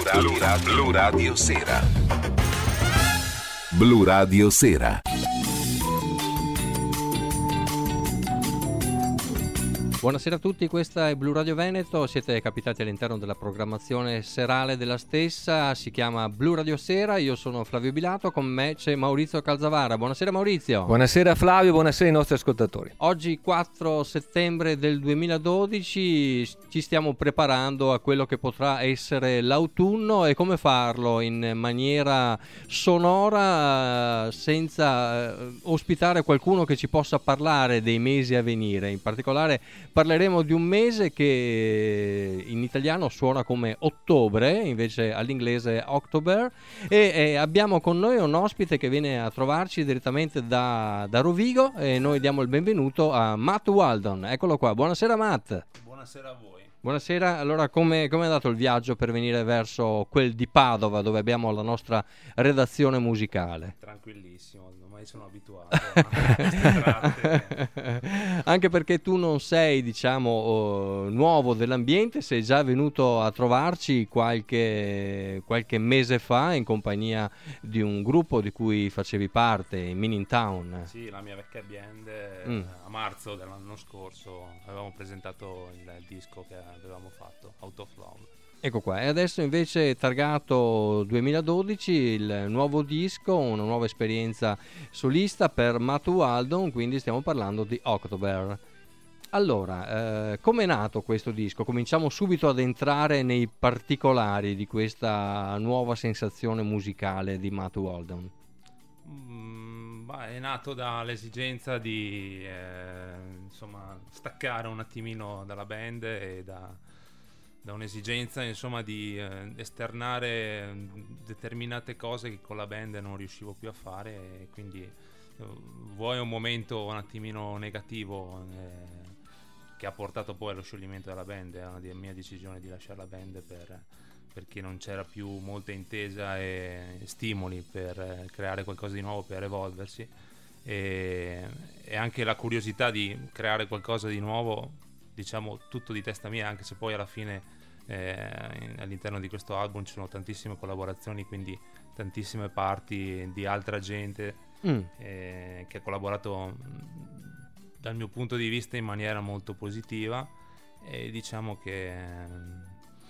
Blu Radio Sera. Blu Radio Sera. Buonasera a tutti, questa è Blu Radio Veneto, siete capitati all'interno della programmazione serale della stessa, si chiama Blu Radio Sera, io sono Flavio Bilato, con me c'è Maurizio Calzavara. Buonasera Maurizio. Buonasera Flavio, buonasera ai nostri ascoltatori. Oggi 4 settembre del 2012 ci stiamo preparando a quello che potrà essere l'autunno e come farlo in maniera sonora senza ospitare qualcuno che ci possa parlare dei mesi a venire. In particolare parleremo di un mese che in italiano suona come ottobre, invece all'inglese October, e abbiamo con noi un ospite che viene a trovarci direttamente da Rovigo e noi diamo il benvenuto a Matt Waldon. Eccolo qua, buonasera Matt. Buonasera a voi. Buonasera, allora come è andato il viaggio per venire verso quel di Padova dove abbiamo la nostra redazione musicale? Tranquillissimo, ormai sono abituato a queste tratte. Anche perché tu non sei, diciamo, nuovo dell'ambiente, sei già venuto a trovarci qualche mese fa in compagnia di un gruppo di cui facevi parte, Meaning Town. Sì, la mia vecchia band, a marzo dell'anno scorso avevamo presentato il disco che avevamo fatto, Out of Love. Ecco qua, e adesso invece targato 2012 il nuovo disco, una nuova esperienza solista per Matt Waldon, quindi stiamo parlando di October. Allora, come è nato questo disco? Cominciamo subito ad entrare nei particolari di questa nuova sensazione musicale di Matt Waldon. È nato dall'esigenza di staccare un attimino dalla band e da un'esigenza insomma di esternare determinate cose che con la band non riuscivo più a fare, e quindi vuoi un momento un attimino negativo che ha portato poi allo scioglimento della band. È una mia decisione di lasciare la band perché non c'era più molta intesa e stimoli per creare qualcosa di nuovo, per evolversi, e anche la curiosità di creare qualcosa di nuovo, diciamo tutto di testa mia, anche se poi alla fine all'interno di questo album ci sono tantissime collaborazioni, quindi tantissime parti di altra gente che ha collaborato dal mio punto di vista in maniera molto positiva, e diciamo che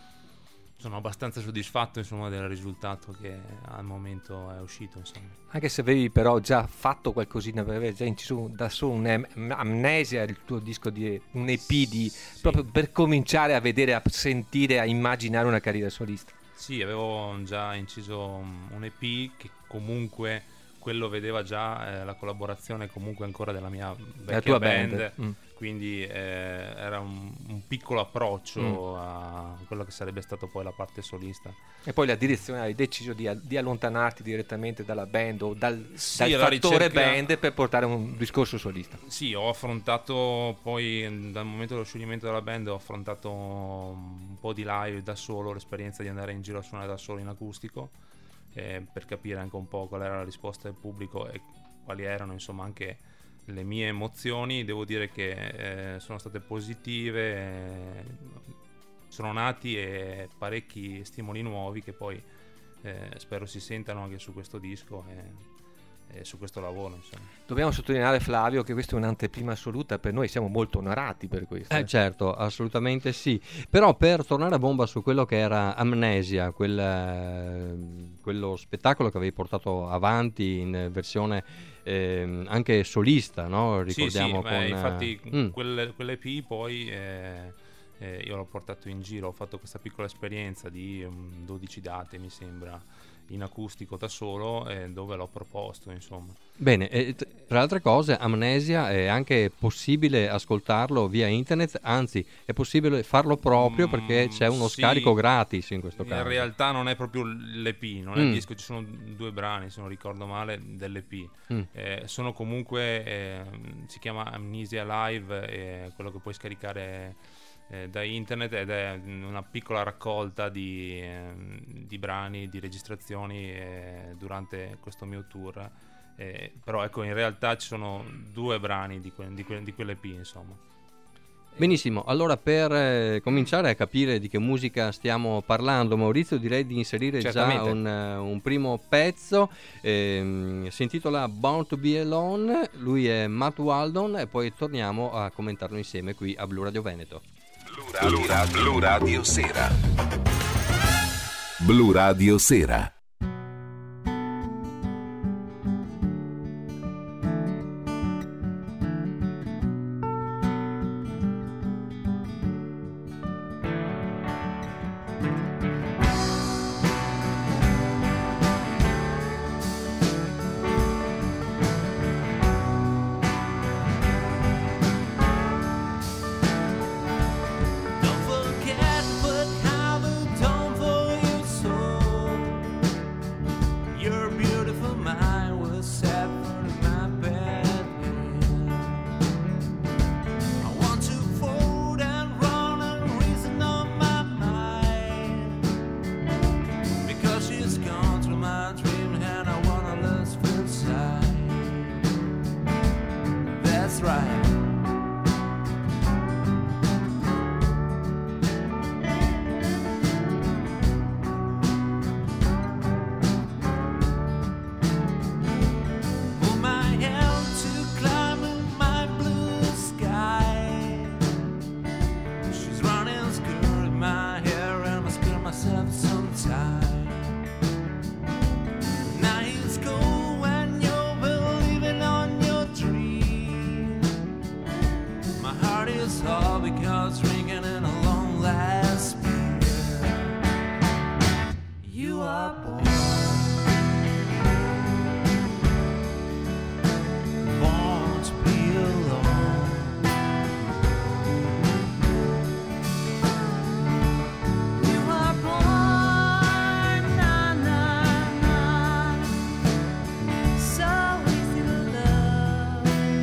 sono abbastanza soddisfatto insomma del risultato che al momento è uscito, insomma. Anche se avevi però già fatto qualcosina, avevi già inciso da solo Amnesia, il tuo disco di un EP sì. Proprio per cominciare a vedere, a sentire, a immaginare una carriera solista. Sì, avevo già inciso un EP che comunque quello vedeva già la collaborazione comunque ancora della mia vecchia tua band. band. Quindi era un piccolo approccio a quello che sarebbe stato poi la parte solista. E poi la direzione, hai deciso di allontanarti direttamente dalla band o dal fattore ricerca... band per portare un discorso solista. Sì, ho affrontato poi dal momento dello scioglimento della band, ho affrontato un po' di live da solo, l'esperienza di andare in giro a suonare da solo in acustico, per capire anche un po' qual era la risposta del pubblico e quali erano insomma anche le mie emozioni. Devo dire che sono state positive, sono nati parecchi stimoli nuovi che poi spero si sentano anche su questo disco e su questo lavoro, insomma. Dobbiamo sottolineare, Flavio, che questa è un'anteprima assoluta per noi, siamo molto onorati per questo. Certo, assolutamente sì. Però per tornare a bomba su quello che era Amnesia, quello spettacolo che avevi portato avanti in versione anche solista, no? Ricordiamo sì, con infatti quell'EP poi io l'ho portato in giro, ho fatto questa piccola esperienza di 12 date mi sembra in acustico da solo, dove l'ho proposto, insomma. Bene, tra le altre cose Amnesia è anche possibile ascoltarlo via internet, anzi è possibile farlo proprio perché c'è uno scarico gratis in questo caso. In realtà non è proprio l'EP, non è il disco, ci sono 2 brani se non ricordo male dell'EP. Sono comunque si chiama Amnesia Live, quello che puoi scaricare da internet, ed è una piccola raccolta di brani, di registrazioni durante questo mio tour, però ecco, in realtà ci sono 2 brani di quell'EP, insomma. Benissimo, allora per cominciare a capire di che musica stiamo parlando, Maurizio, direi di inserire Certamente. già un primo pezzo, si intitola Born to Be Alone, lui è Matt Waldon e poi torniamo a commentarlo insieme qui a Blu Radio Veneto. Blu Radio Sera. Blu Radio Sera. Don't forget to put how the tone for your soul. Your beautiful mind was set for my bed. I want to fold and run and reason on my mind, because she's gone through my dream and I wanna lose feel side. That's right. Put my hand to climb in my blue sky. She's running, skirting my hair, and I scare myself sometime. Nights go when you're believing on your dream. My heart is all because ringing in a long last beer. You are born to be alone. You are born, na na na, so easy to love.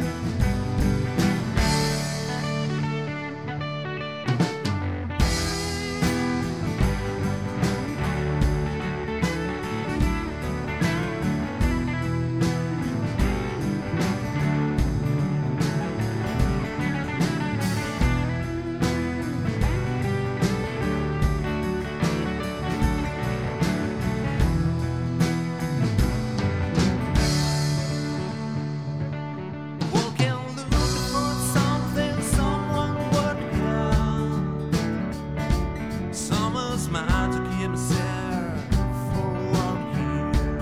Walking, looking for something someone would help. Summer's mine to keep me safe for 1 year.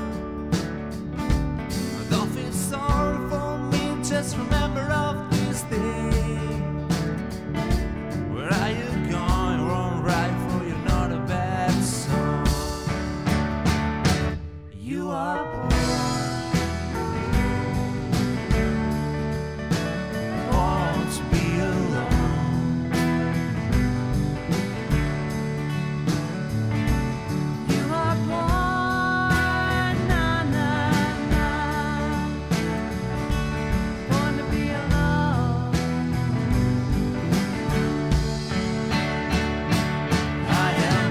Don't feel sorry for me, just remember of this day. Where are you going? Wrong, right, for you're not a bad song. You are born to be alone. You are born, na na na, born to be alone. I am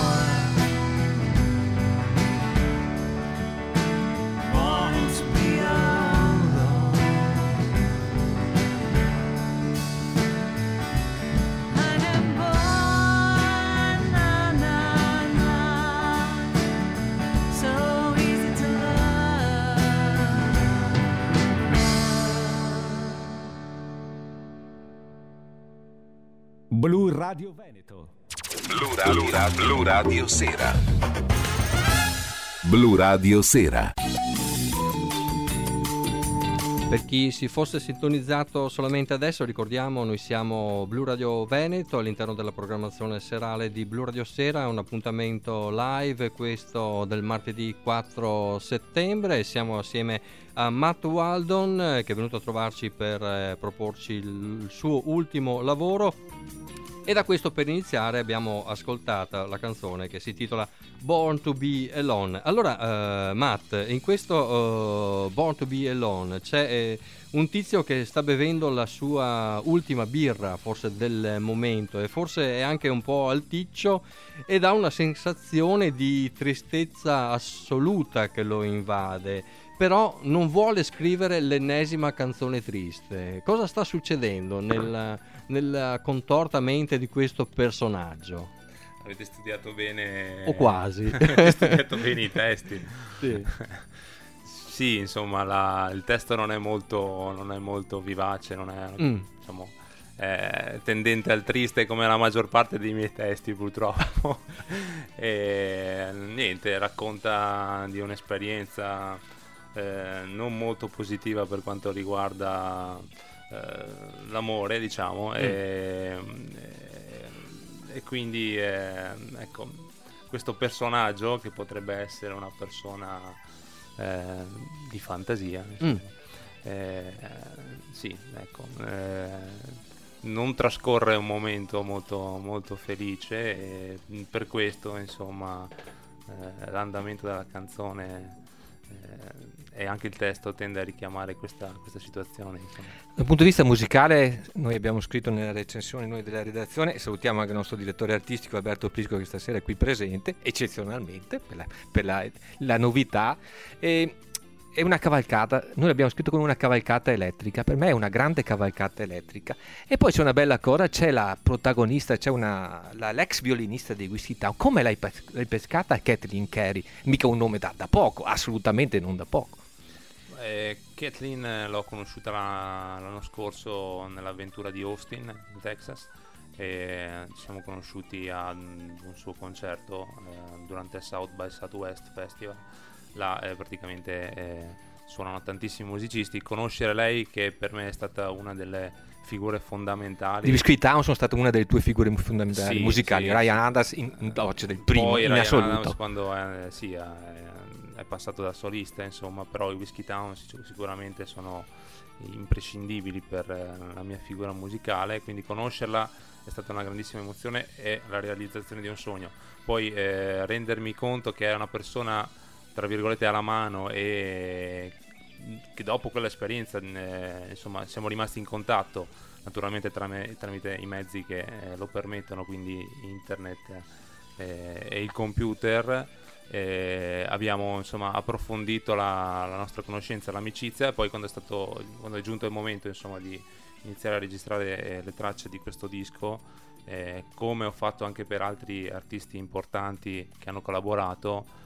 born to be alone. I am born, na na na, so easy to love. Blu Radio Veneto. Blu Radio Sera. Blu Radio Sera. Per chi si fosse sintonizzato solamente adesso, ricordiamo, noi siamo Blu Radio Veneto all'interno della programmazione serale di Blu Radio Sera, un appuntamento live, questo del martedì 4 settembre. Siamo assieme a Matt Waldon, che è venuto a trovarci per proporci il suo ultimo lavoro. E da questo, per iniziare, abbiamo ascoltato la canzone che si intitola Born to Be Alone. Allora, Matt, in questo Born to Be Alone c'è un tizio che sta bevendo la sua ultima birra, forse del momento, e forse è anche un po' alticcio, ed ha una sensazione di tristezza assoluta che lo invade. però non vuole scrivere l'ennesima canzone triste. Cosa sta succedendo nella contorta mente di questo personaggio? Avete studiato bene... O quasi. Avete studiato bene i testi. Sì. Sì, insomma, il testo non è molto vivace, non è, diciamo, è tendente al triste come la maggior parte dei miei testi, purtroppo. E niente, racconta di un'esperienza non molto positiva per quanto riguarda l'amore, diciamo, e quindi ecco, questo personaggio, che potrebbe essere una persona di fantasia, sì, ecco, non trascorre un momento molto, molto felice, e per questo, insomma, l'andamento della canzone e anche il testo tende a richiamare questa situazione, insomma. Dal punto di vista musicale, noi abbiamo scritto nella recensione, noi della redazione, e salutiamo anche il nostro direttore artistico Alberto Prisco, che stasera è qui presente, eccezionalmente, per la novità. È una cavalcata, noi l'abbiamo scritto come una cavalcata elettrica, per me è una grande cavalcata elettrica. E poi c'è una bella cosa, c'è la protagonista, c'è l'ex violinista dei Whiskey Town. Come l'hai pescata? Kathleen Carey, mica un nome da poco, assolutamente non da poco. Kathleen l'ho conosciuta l'anno scorso nell'avventura di Austin, in Texas, e ci siamo conosciuti a un suo concerto durante il South by Southwest Festival. Là praticamente suonano tantissimi musicisti. Conoscere lei, che per me è stata una delle figure fondamentali di Whiskey Town, sono stata una delle tue figure fondamentali, sì, musicali, sì. Ryan Adams in voce del primo, poi in Ryan assoluto. Adams, quando è passato da solista, insomma, però i Whiskey Town sicuramente sono imprescindibili per la mia figura musicale, quindi conoscerla è stata una grandissima emozione e la realizzazione di un sogno. Poi rendermi conto che è una persona, tra virgolette, alla mano, e che dopo quell'esperienza insomma siamo rimasti in contatto, naturalmente tramite i mezzi che lo permettono, quindi internet e il computer. Abbiamo, insomma, approfondito la nostra conoscenza, l'amicizia, e poi quando è giunto il momento, insomma, di iniziare a registrare le tracce di questo disco, come ho fatto anche per altri artisti importanti che hanno collaborato,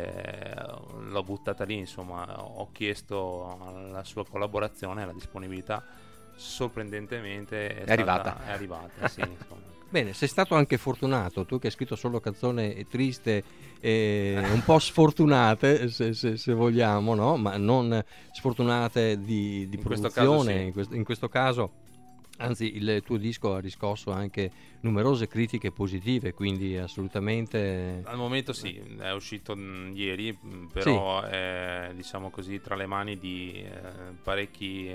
l'ho buttata lì, insomma, ho chiesto la sua collaborazione, la disponibilità, sorprendentemente è arrivata, sì, insomma. Bene, sei stato anche fortunato, tu che hai scritto solo canzoni triste e un po' sfortunate, se vogliamo, no? Ma non sfortunate di produzione. In questo caso, anzi, il tuo disco ha riscosso anche numerose critiche positive, quindi assolutamente... Al momento sì, è uscito ieri, però sì, è, diciamo così, tra le mani di parecchi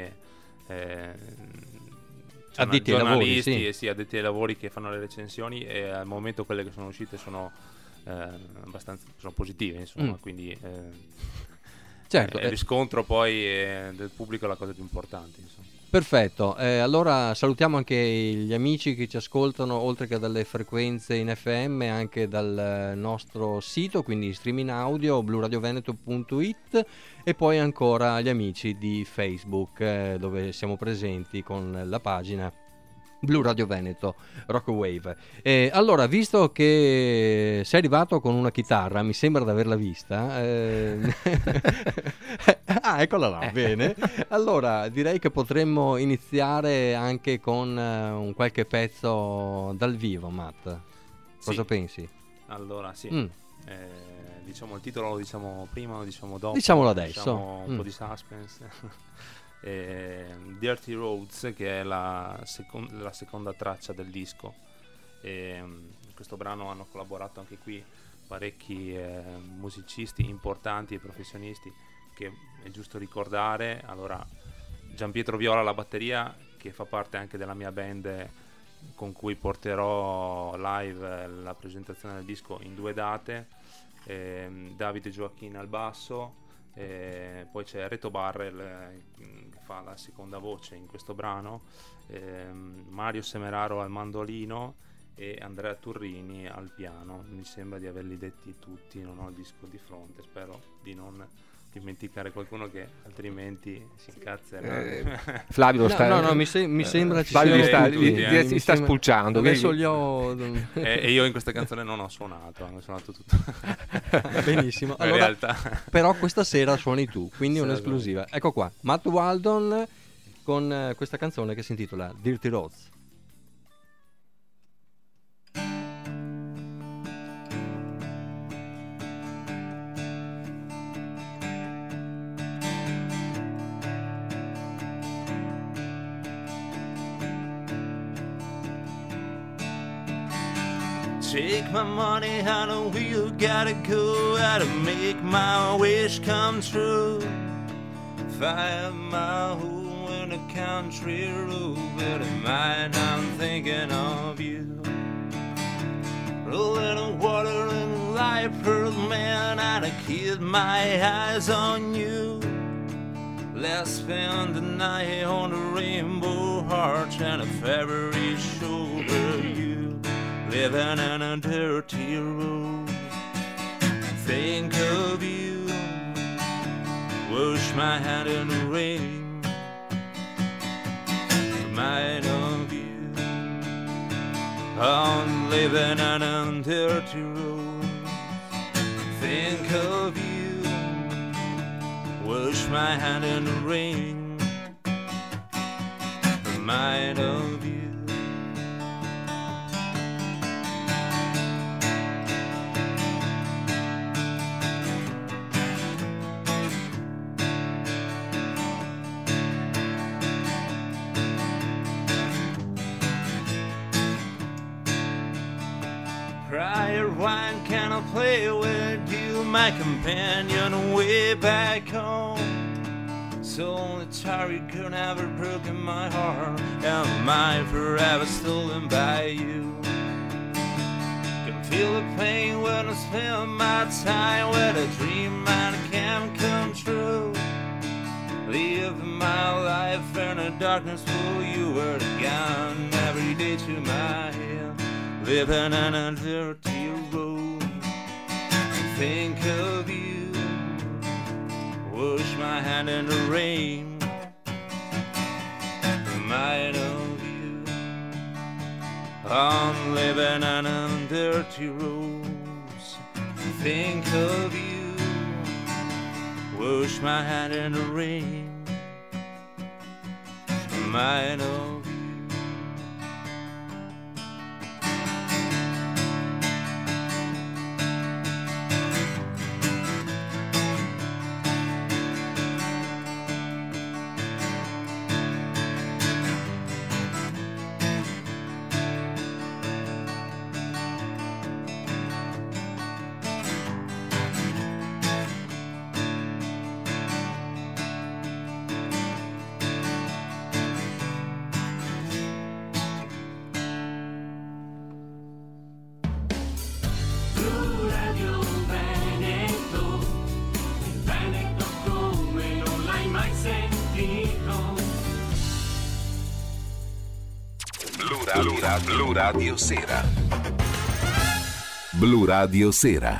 addetti ai lavori, sì. Sì, addetti ai lavori, che fanno le recensioni, e al momento quelle che sono uscite sono positive, insomma, quindi certo, il riscontro poi del pubblico è la cosa più importante, insomma. Perfetto, allora salutiamo anche gli amici che ci ascoltano, oltre che dalle frequenze in FM, anche dal nostro sito, quindi streaming audio, bluradioveneto.it, e poi ancora gli amici di Facebook, dove siamo presenti con la pagina Blu Radio Veneto Rock Wave. Allora, visto che sei arrivato con una chitarra, mi sembra di averla vista. Ah, eccola là, bene. Allora, direi che potremmo iniziare anche con un qualche pezzo dal vivo, Matt. Cosa sì. Pensi? Allora, sì. Diciamo il titolo, lo diciamo prima, lo diciamo dopo? Diciamolo adesso. Diciamo un po' di suspense. Dirty Roads, che è la seconda traccia del disco. In questo brano hanno collaborato anche qui parecchi musicisti importanti e professionisti, che è giusto ricordare. Allora, Gianpietro Viola alla batteria, che fa parte anche della mia band, con cui porterò live la presentazione del disco in 2 date. Davide Gioacchini al basso, poi c'è Reto Barrel che fa la seconda voce in questo brano, Mario Semeraro al mandolino e Andrea Turrini al piano. Mi sembra di averli detti tutti, non ho il disco di fronte, spero di non dimenticare qualcuno che altrimenti si incazzerà. Flavio sta... No, mi sembra ci Flavio siano li sta, tutti, li sta spulciando. Adesso vedi? gli ho... E io in questa canzone non ho suonato, hanno suonato tutto. Benissimo. In Allora, realtà... però questa sera suoni tu, quindi Sì, un'esclusiva. Ecco qua, Matt Waldon con questa canzone che si intitola Dirty Roads. Take my money, I know you gotta go out to make my wish come true. 5 mile hole in a country road, but in mind I'm thinking of you. A little water and life, pearl man, I'd keep my eyes on you. Let's spend the night on the Rainbow Arch and a February shoulder. You living in a dirty road. Think of you, wash my hand in the rain. Remind of you, I'm living in a dirty road. Think of you, wash my hand in the rain. Remind of you. Prior wine, can I play with you, my companion, way back home? Solitary girl never broken my heart, and mine forever stolen by you. Can feel the pain when I spend my time with a dream and it can't come true. Live my life in a darkness for you were gone every day to my head. Living in a dirty road. Think of you, wash my hand in the rain. Remind of you, I'm living in a dirty road. Think of you, wash my hand in the rain. Remind of you. Blu Radio Sera. Blu Radio Sera.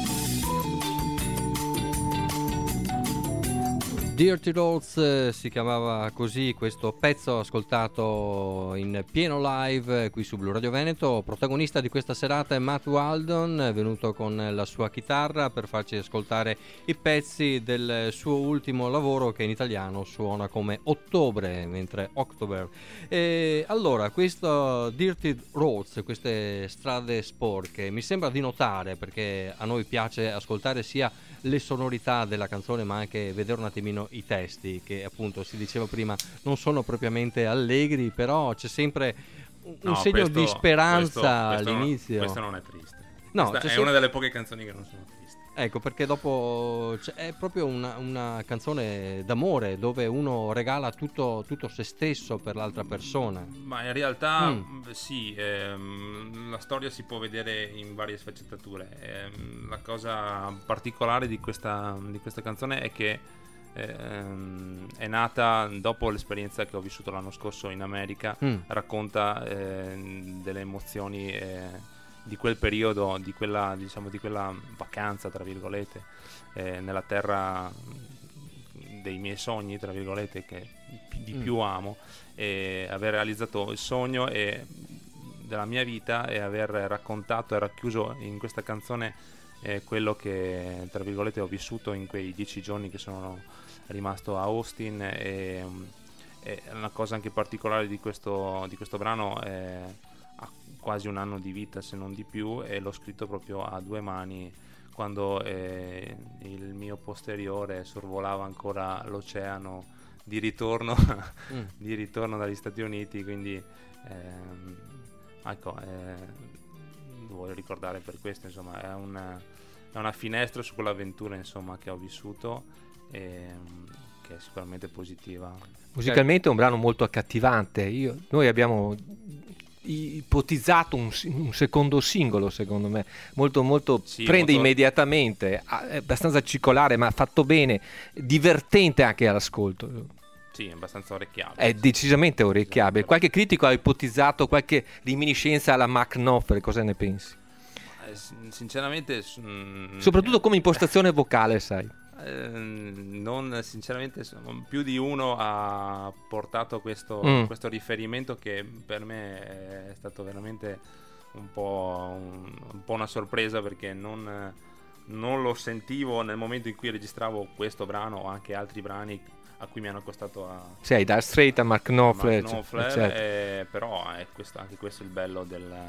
Dirty Roads si chiamava così questo pezzo ascoltato in pieno live qui su Blu Radio Veneto. Protagonista di questa serata è Matt Waldon, venuto con la sua chitarra per farci ascoltare i pezzi del suo ultimo lavoro, che in italiano suona come Ottobre, mentre October. E allora, questo Dirty Roads, queste strade sporche, mi sembra di notare, perché a noi piace ascoltare sia le sonorità della canzone ma anche vedere un attimino i testi, che appunto si diceva prima non sono propriamente allegri, però c'è sempre un segno di speranza all'inizio. Questo non è triste. No, questa è una delle poche canzoni che non sono tristi. Ecco, perché dopo è proprio una canzone d'amore dove uno regala tutto se stesso per l'altra persona. Ma in realtà sì, la storia si può vedere in varie sfaccettature. La cosa particolare di questa canzone è che è nata dopo l'esperienza che ho vissuto l'anno scorso in America. Racconta delle emozioni di quel periodo, di quella vacanza, tra virgolette, nella terra dei miei sogni, tra virgolette, che di più amo, e aver realizzato il sogno della mia vita e aver raccontato e racchiuso in questa canzone quello che, tra virgolette, ho vissuto in quei 10 giorni che sono rimasto a Austin. E una cosa anche particolare di questo brano, ha quasi un anno di vita, se non di più, e l'ho scritto proprio a 2 mani quando il mio posteriore sorvolava ancora l'oceano di ritorno di ritorno dagli Stati Uniti, quindi ecco, lo voglio ricordare per questo, insomma, è una finestra su quell'avventura, insomma, che ho vissuto, che è sicuramente positiva. Musicalmente è un brano molto accattivante. Noi abbiamo ipotizzato un secondo singolo, secondo me molto prende immediatamente, è abbastanza cicolare ma fatto bene, divertente anche all'ascolto. Sì, è abbastanza orecchiabile. È decisamente orecchiabile. Qualche critico ha ipotizzato qualche reminiscenza alla Mark Knopfler, cosa ne pensi? Sinceramente soprattutto come impostazione vocale, sai. Non, sinceramente, più di uno ha portato questo riferimento, che per me è stato veramente un po' una sorpresa, perché non lo sentivo nel momento in cui registravo questo brano o anche altri brani a cui mi hanno accostato a Dire Straits, a Mark Knopfler, certo. Però è anche questo il bello del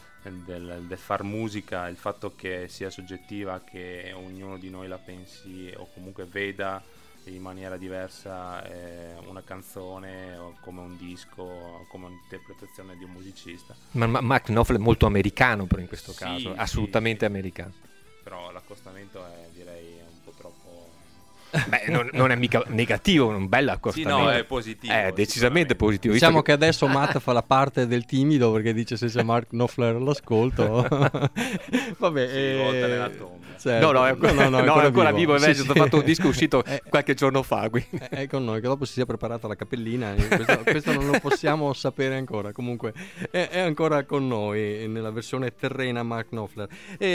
far musica, il fatto che sia soggettiva, che ognuno di noi la pensi o comunque veda in maniera diversa una canzone, o come un disco, o come un'interpretazione di un musicista. Ma Mark Knopfler è molto americano, però in questo caso, assolutamente americano. Però l'accostamento è, direi, un po' troppo... Beh, non è mica negativo, un bel accostamento. Sì, no, è positivo. È decisamente positivo. Diciamo che adesso Matt fa la parte del timido, perché dice se c'è Mark Knopfler all'ascolto. Vabbè, si volta nella tomba. Certo. No, è ancora vivo. Invece ho fatto un disco uscito qualche giorno fa. È con noi, che dopo si sia preparata la cappellina. Questo non lo possiamo sapere ancora. Comunque è ancora con noi nella versione terrena Mark Knopfler.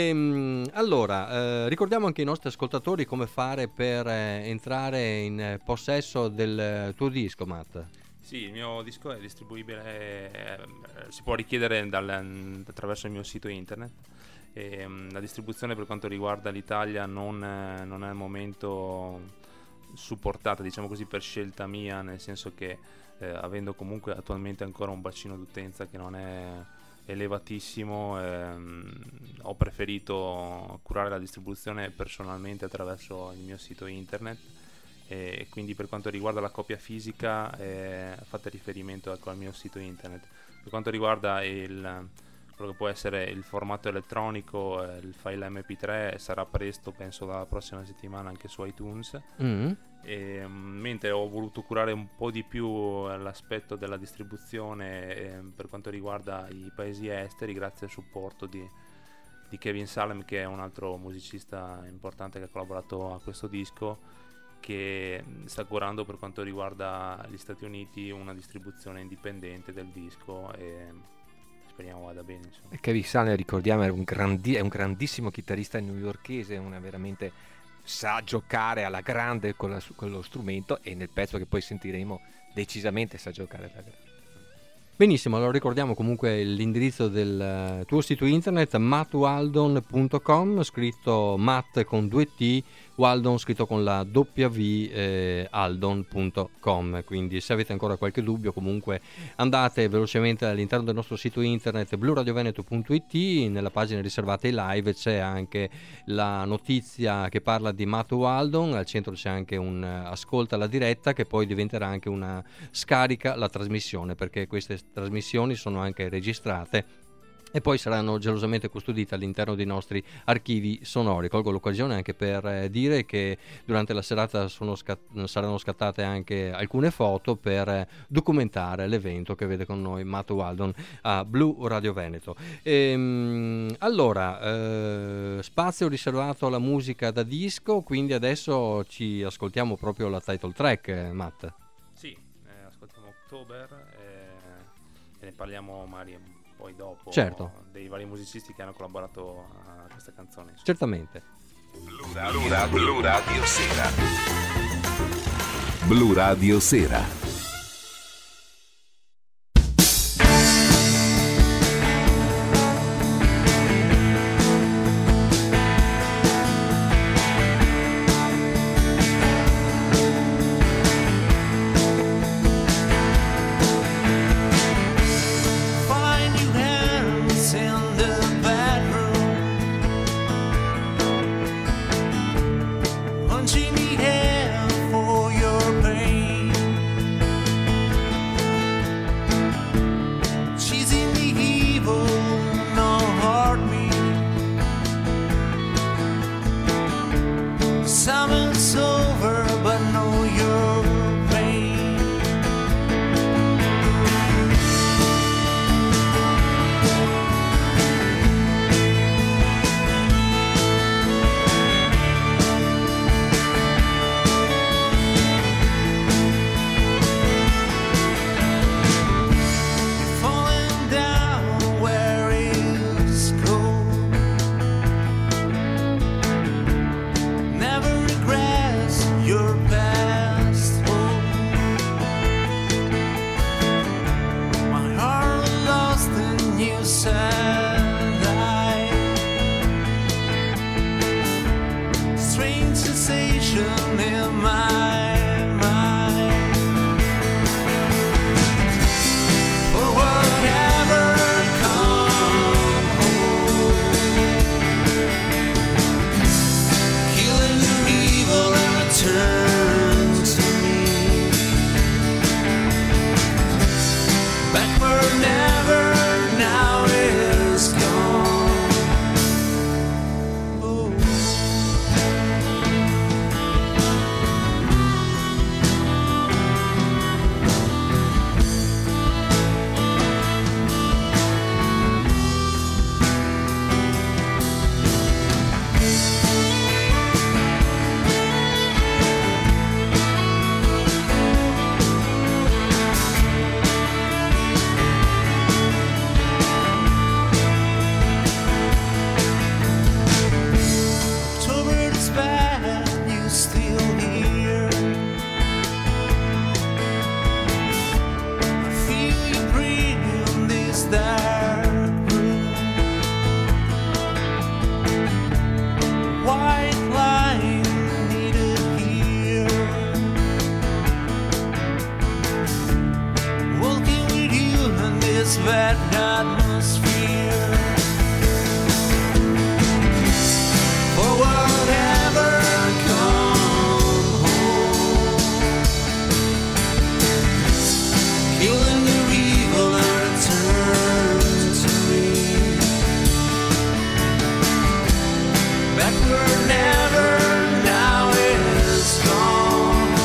Allora, ricordiamo anche ai nostri ascoltatori come fare per entrare in possesso del tuo disco, Matt. Sì, il mio disco è distribuibile, si può richiedere attraverso il mio sito internet. La distribuzione per quanto riguarda l'Italia non è al momento supportata, diciamo così, per scelta mia, nel senso che avendo comunque attualmente ancora un bacino d'utenza che non è elevatissimo, ho preferito curare la distribuzione personalmente attraverso il mio sito internet, e quindi per quanto riguarda la copia fisica fate riferimento al mio sito internet. Per quanto riguarda quello che può essere il formato elettronico, il file MP3 sarà presto, penso dalla prossima settimana, anche su iTunes. Mentre ho voluto curare un po' di più l'aspetto della distribuzione per quanto riguarda i paesi esteri, grazie al supporto di Kevin Salem, che è un altro musicista importante che ha collaborato a questo disco, che sta curando per quanto riguarda gli Stati Uniti una distribuzione indipendente del disco, e speriamo vada bene, insomma. Kevin Salem, ricordiamo, è un grandissimo chitarrista newyorkese, veramente sa giocare alla grande con lo strumento, e nel pezzo che poi sentiremo decisamente sa giocare alla grande. Benissimo, allora ricordiamo comunque l'indirizzo del tuo sito internet, mattwaldon.com, scritto Matt con 2 T, Waldon scritto con la W, aldon.com. Quindi se avete ancora qualche dubbio, comunque andate velocemente all'interno del nostro sito internet bluradioveneto.it, nella pagina riservata ai live c'è anche la notizia che parla di Matt Waldon, al centro c'è anche un ascolta la diretta, che poi diventerà anche una scarica la trasmissione, perché queste trasmissioni sono anche registrate e poi saranno gelosamente custodite all'interno dei nostri archivi sonori. Colgo l'occasione anche per dire che durante la serata saranno scattate anche alcune foto per documentare l'evento che vede con noi Matt Waldon a Blu Radio Veneto. Allora, spazio riservato alla musica da disco, quindi adesso ci ascoltiamo proprio la title track, Matt. Sì, ascoltiamo October e ne parliamo magari un poi dopo Certo. dei vari musicisti che hanno collaborato a questa canzone. insomma. Certamente. Blu Radio Sera. Blu Radio Sera. Find your hands in the bedroom, punching the air for your pain, chasing the evil, no heart me. Summer's over, but know your pain. Falling down where it's cold, never regrets your past home. My heart lost in you sad light, strange sensation in my mind. For whatever come home, killing the evil and return to me. Backward never, now is gone. Oh. October is bad, you still here. I feel you breathe in this dark room. White line needed here. Walking with you in this bad atmosphere. For whatever come home, killing the evil and return to me. Backward never, now is gone.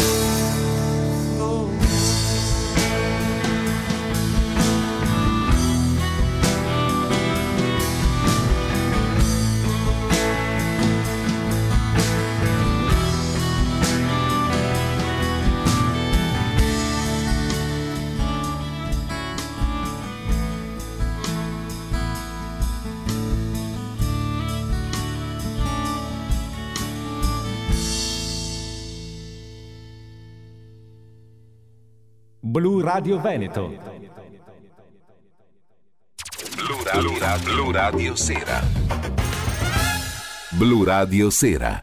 Oh. Blu Radio Veneto. Blu Radio Sera. Blu Radio Sera.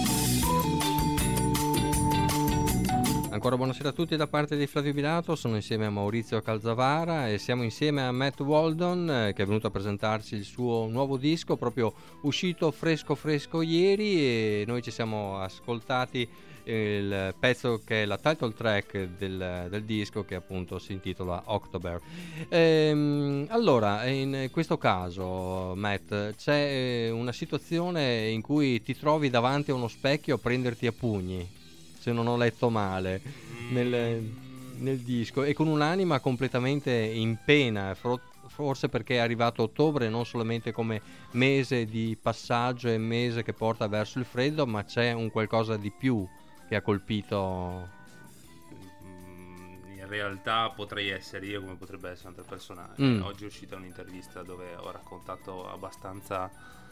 Ancora buonasera a tutti da parte di Flavio Bilato, sono insieme a Maurizio Calzavara e siamo insieme a Matt Waldon che è venuto a presentarci il suo nuovo disco proprio uscito fresco ieri, e noi ci siamo ascoltati il pezzo che è la title track del disco, che appunto si intitola October. Allora, in questo caso, Matt, c'è una situazione in cui ti trovi davanti a uno specchio a prenderti a pugni, se non ho letto male, nel disco, e con un'anima completamente in pena, forse perché è arrivato ottobre non solamente come mese di passaggio e mese che porta verso il freddo, ma c'è un qualcosa di più che ha colpito. In realtà potrei essere io come potrebbe essere un'altra persona. Oggi è uscita un'intervista dove ho raccontato abbastanza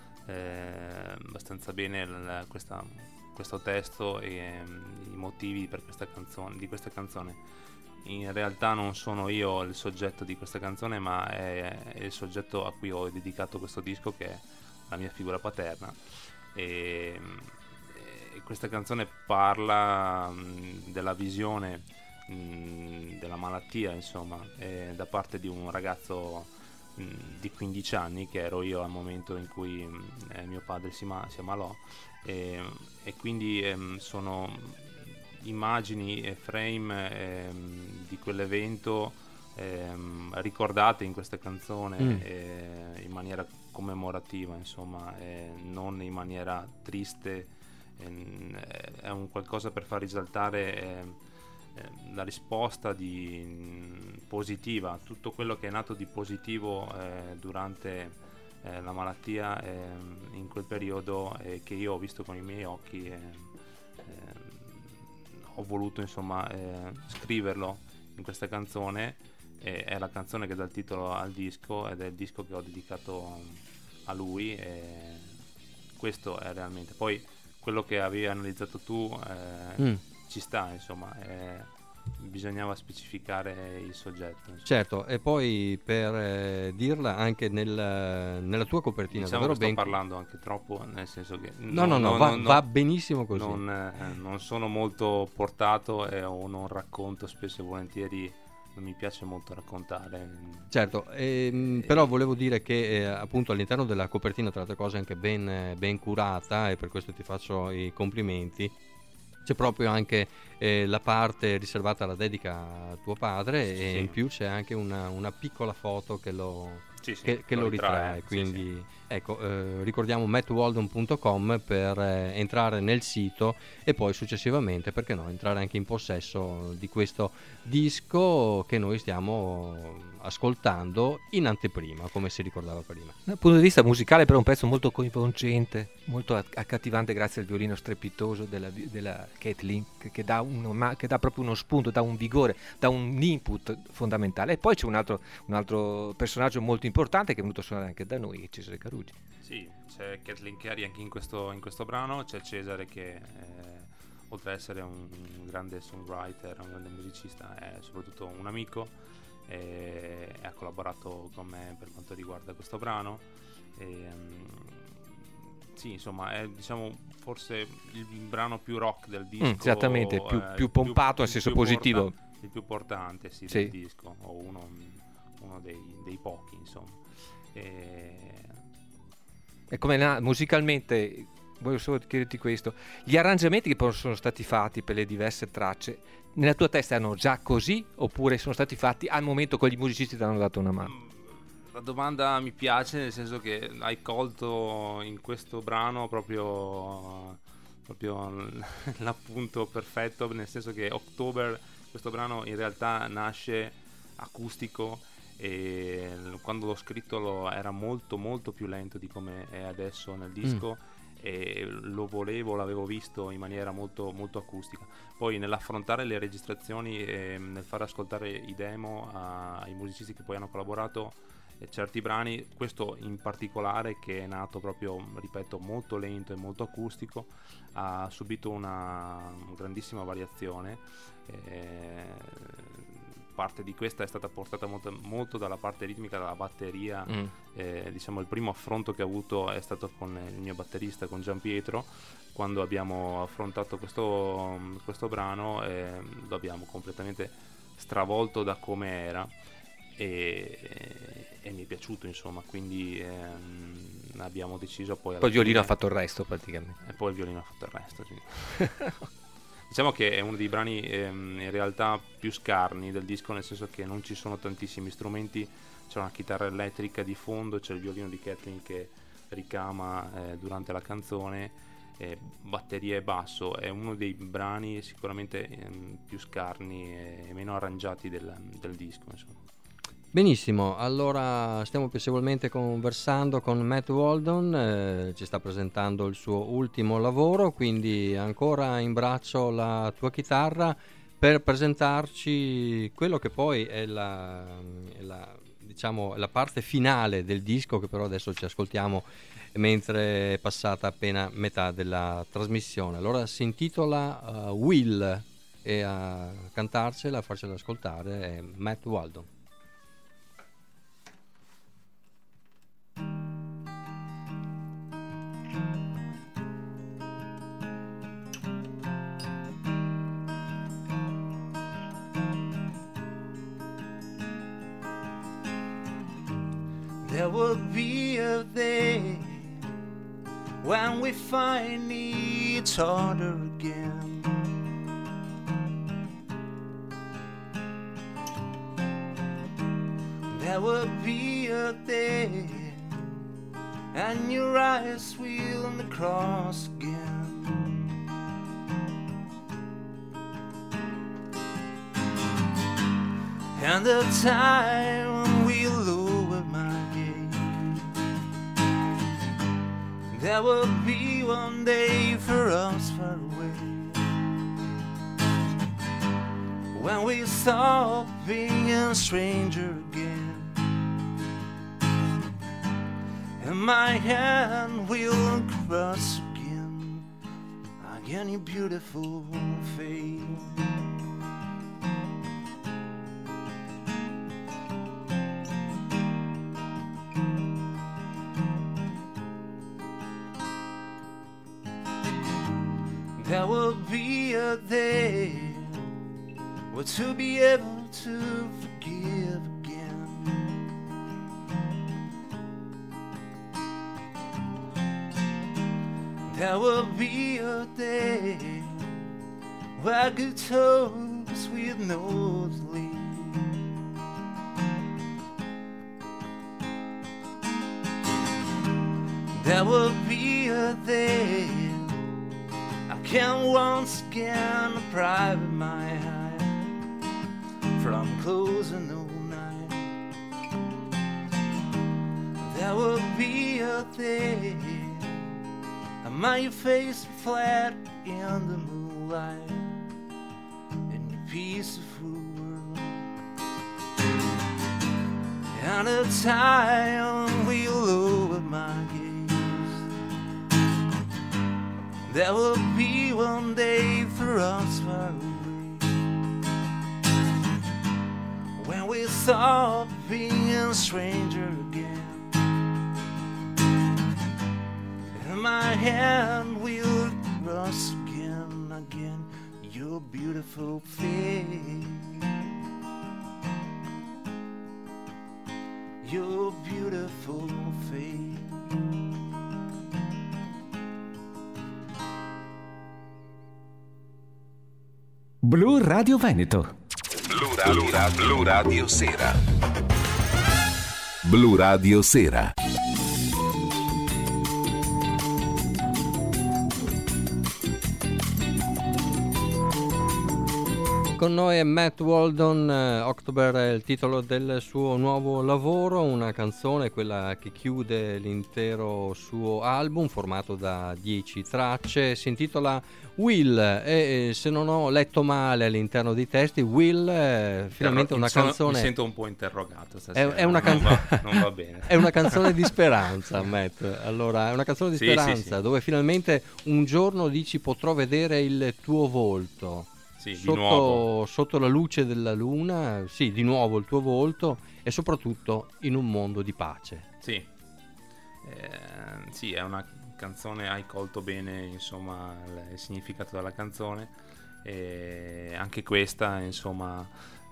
bene questo testo e i motivi per di questa canzone. In realtà non sono io il soggetto di questa canzone, ma è il soggetto a cui ho dedicato questo disco, che è la mia figura paterna, e questa canzone parla della visione della malattia, insomma, da parte di un ragazzo di 15 anni, che ero io al momento in cui mio padre si ammalò, e quindi sono immagini e frame di quell'evento ricordate in questa canzone in maniera commemorativa, insomma, non in maniera triste. È un qualcosa per far risaltare la risposta positiva, tutto quello che è nato di positivo durante la malattia in quel periodo, che io ho visto con i miei occhi. Ho voluto, insomma, scriverlo in questa canzone. È la canzone che dà il titolo al disco, ed è il disco che ho dedicato a lui, e questo è realmente. Poi quello che avevi analizzato tu ci sta, insomma, bisognava specificare il soggetto, insomma. Certo, e poi per dirla anche nella tua copertina, Diciamo davvero che sto parlando anche troppo, nel senso che va benissimo così. Non sono molto portato o non racconto spesso e volentieri, non mi piace molto raccontare. Certo, però volevo dire che appunto all'interno della copertina, tra le altre cose, anche ben curata, e per questo ti faccio i complimenti. C'è proprio anche la parte riservata alla dedica a tuo padre, e in più c'è anche una piccola foto che lo ritrae. Quindi ecco, ricordiamo mattwaldon.com per entrare nel sito, e poi successivamente, perché no, entrare anche in possesso di questo disco che noi stiamo ascoltando in anteprima, come si ricordava prima. Dal punto di vista musicale, però, è un pezzo molto coinvolgente, molto accattivante, grazie al violino strepitoso della Kathleen, che dà proprio uno spunto, dà un vigore, dà un input fondamentale. E poi c'è un altro personaggio molto importante che è venuto a suonare anche da noi, Cesare Carugi. Sì, c'è Kathleen Carey anche in questo brano. C'è Cesare che oltre ad essere un grande songwriter, un grande musicista, è soprattutto un amico, e ha collaborato con me per quanto riguarda questo brano. Sì, insomma, è, diciamo, forse il brano più rock del disco. Esattamente, più pompato, nel senso positivo. Il più portante, sì, del disco, o uno dei pochi, insomma. E come musicalmente, voglio solo chiederti questo: gli arrangiamenti che poi sono stati fatti per le diverse tracce, nella tua testa erano già così, oppure sono stati fatti al momento con gli musicisti ti hanno dato una mano? La domanda mi piace, nel senso che hai colto in questo brano proprio l'appunto perfetto, nel senso che October, questo brano in realtà nasce acustico, e quando l'ho scritto era molto molto più lento di come è adesso nel disco, e l'avevo visto in maniera molto molto acustica. Poi nell'affrontare le registrazioni e nel far ascoltare i demo ai musicisti che poi hanno collaborato certi brani, questo in particolare, che è nato proprio, ripeto, molto lento e molto acustico, ha subito una grandissima variazione. Parte di questa è stata portata molto dalla parte ritmica, dalla batteria. Diciamo, il primo affronto che ho avuto è stato con il mio batterista, con Gian Pietro, quando abbiamo affrontato questo brano, lo abbiamo completamente stravolto da come era, e mi è piaciuto, insomma, quindi abbiamo deciso poi il violino ha fatto il resto, praticamente. E poi il violino ha fatto il resto, sì. Diciamo che è uno dei brani in realtà più scarni del disco, nel senso che non ci sono tantissimi strumenti. C'è una chitarra elettrica di fondo, c'è il violino di Kathleen che ricama durante la canzone, batteria e basso. È uno dei brani sicuramente più scarni e meno arrangiati del disco, insomma. Benissimo, allora stiamo piacevolmente conversando con Matt Waldon, ci sta presentando il suo ultimo lavoro, quindi ancora in braccio la tua chitarra per presentarci quello che poi è diciamo, la parte finale del disco, che però adesso ci ascoltiamo mentre è passata appena metà della trasmissione. Allora si intitola Will, e a cantarcela, a farcela ascoltare è Matt Waldon. There will be a day when we find each other again. There will be a day and your eyes will cross again. And the time will lower my gaze. There will be one day for us far away, when we stop being a stranger again, and my hand will cross again your beautiful face. There will be a day where to be able to forgive again. There will be a day where good toes with no sleep. There will be a day I can once again deprive my eye from closing all night. There will be a day I might face flat in the moonlight in your peaceful world, and a time will lower my gaze. There will be one day for us far away, when we stop being a stranger again, and my hand will cross again your beautiful face, your beautiful face. Blu Radio Veneto. Blu Radio Sera. Blu Radio Sera. Con noi è Matt Waldon. October è il titolo del suo nuovo lavoro, una canzone, quella che chiude l'intero suo album, formato da 10 tracce. Si intitola Will, e se non ho letto male all'interno dei testi, Will è finalmente una canzone. Mi sento un po' interrogato stasera. È una non va bene. È una canzone di speranza, Matt. Allora, è una canzone di speranza, sì. dove finalmente un giorno dici potrò vedere il tuo volto. Sì, di nuovo. Sotto la luce della luna, sì, di nuovo il tuo volto, e soprattutto in un mondo di pace. Sì, sì, è una canzone, hai colto bene insomma il significato della canzone, e anche questa insomma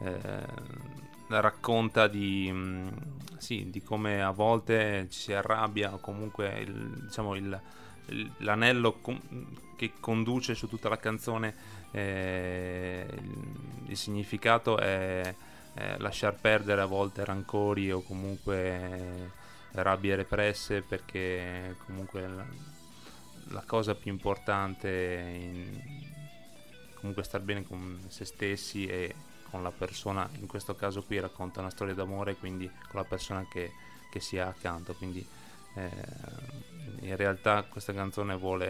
racconta di come a volte ci si arrabbia, o comunque l'anello che conduce su tutta la canzone. Il significato è lasciar perdere a volte rancori o comunque rabbie represse, perché comunque la cosa più importante comunque star bene con se stessi e con la persona. In questo caso qui racconta una storia d'amore, quindi con la persona che si ha accanto, quindi in realtà questa canzone vuole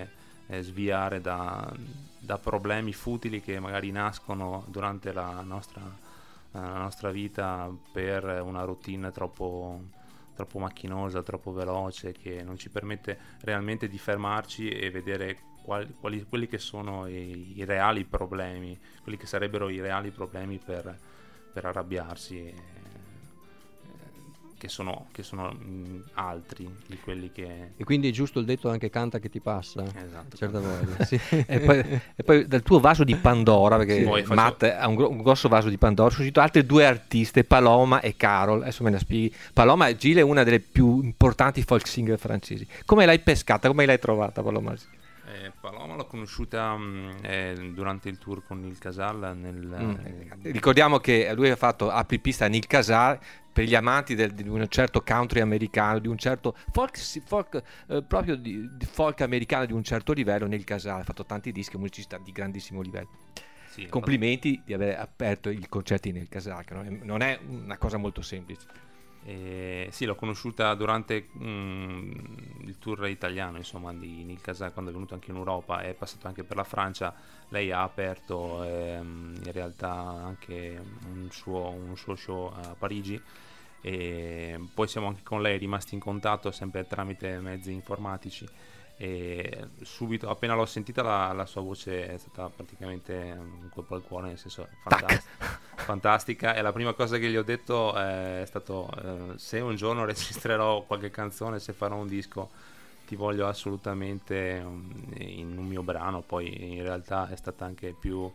sviare da problemi futili che magari nascono durante la nostra vita per una routine troppo macchinosa, troppo veloce, che non ci permette realmente di fermarci e vedere quelli che sono i reali problemi, quelli che sarebbero i reali problemi per arrabbiarsi, che sono altri di quelli che... E quindi è giusto il detto anche canta che ti passa? Esatto. Certa voglia, sì. E poi dal tuo vaso di Pandora, perché Poi Matt ha un grosso vaso di Pandora, sono uscito altre due artiste, Paloma e Carol. Adesso me la spieghi. Paloma Gil è una delle più importanti folk singer francesi. Come l'hai pescata? Come l'hai trovata, Paloma? Paloma l'ho conosciuta durante il tour con Neil Casal Ricordiamo che lui ha fatto apripista a Neil Casal per gli amanti di un certo country americano, di un certo folk proprio di folk americano di un certo livello. Neil Casal ha fatto tanti dischi, un musicista di grandissimo livello. Sì, Complimenti di aver aperto il concerto di Neil Casal, che non è una cosa molto semplice. sì, l'ho conosciuta durante il tour italiano, insomma, di Neil Casal, quando è venuto anche in Europa, è passato anche per la Francia. Lei ha aperto in realtà anche un suo show a Parigi, e poi siamo anche con lei rimasti in contatto sempre tramite mezzi informatici, e subito appena l'ho sentita la sua voce è stata praticamente un colpo al cuore, nel senso fantastica, e la prima cosa che gli ho detto è stato se un giorno registrerò qualche canzone, se farò un disco, ti voglio assolutamente in un mio brano. Poi in realtà è stata anche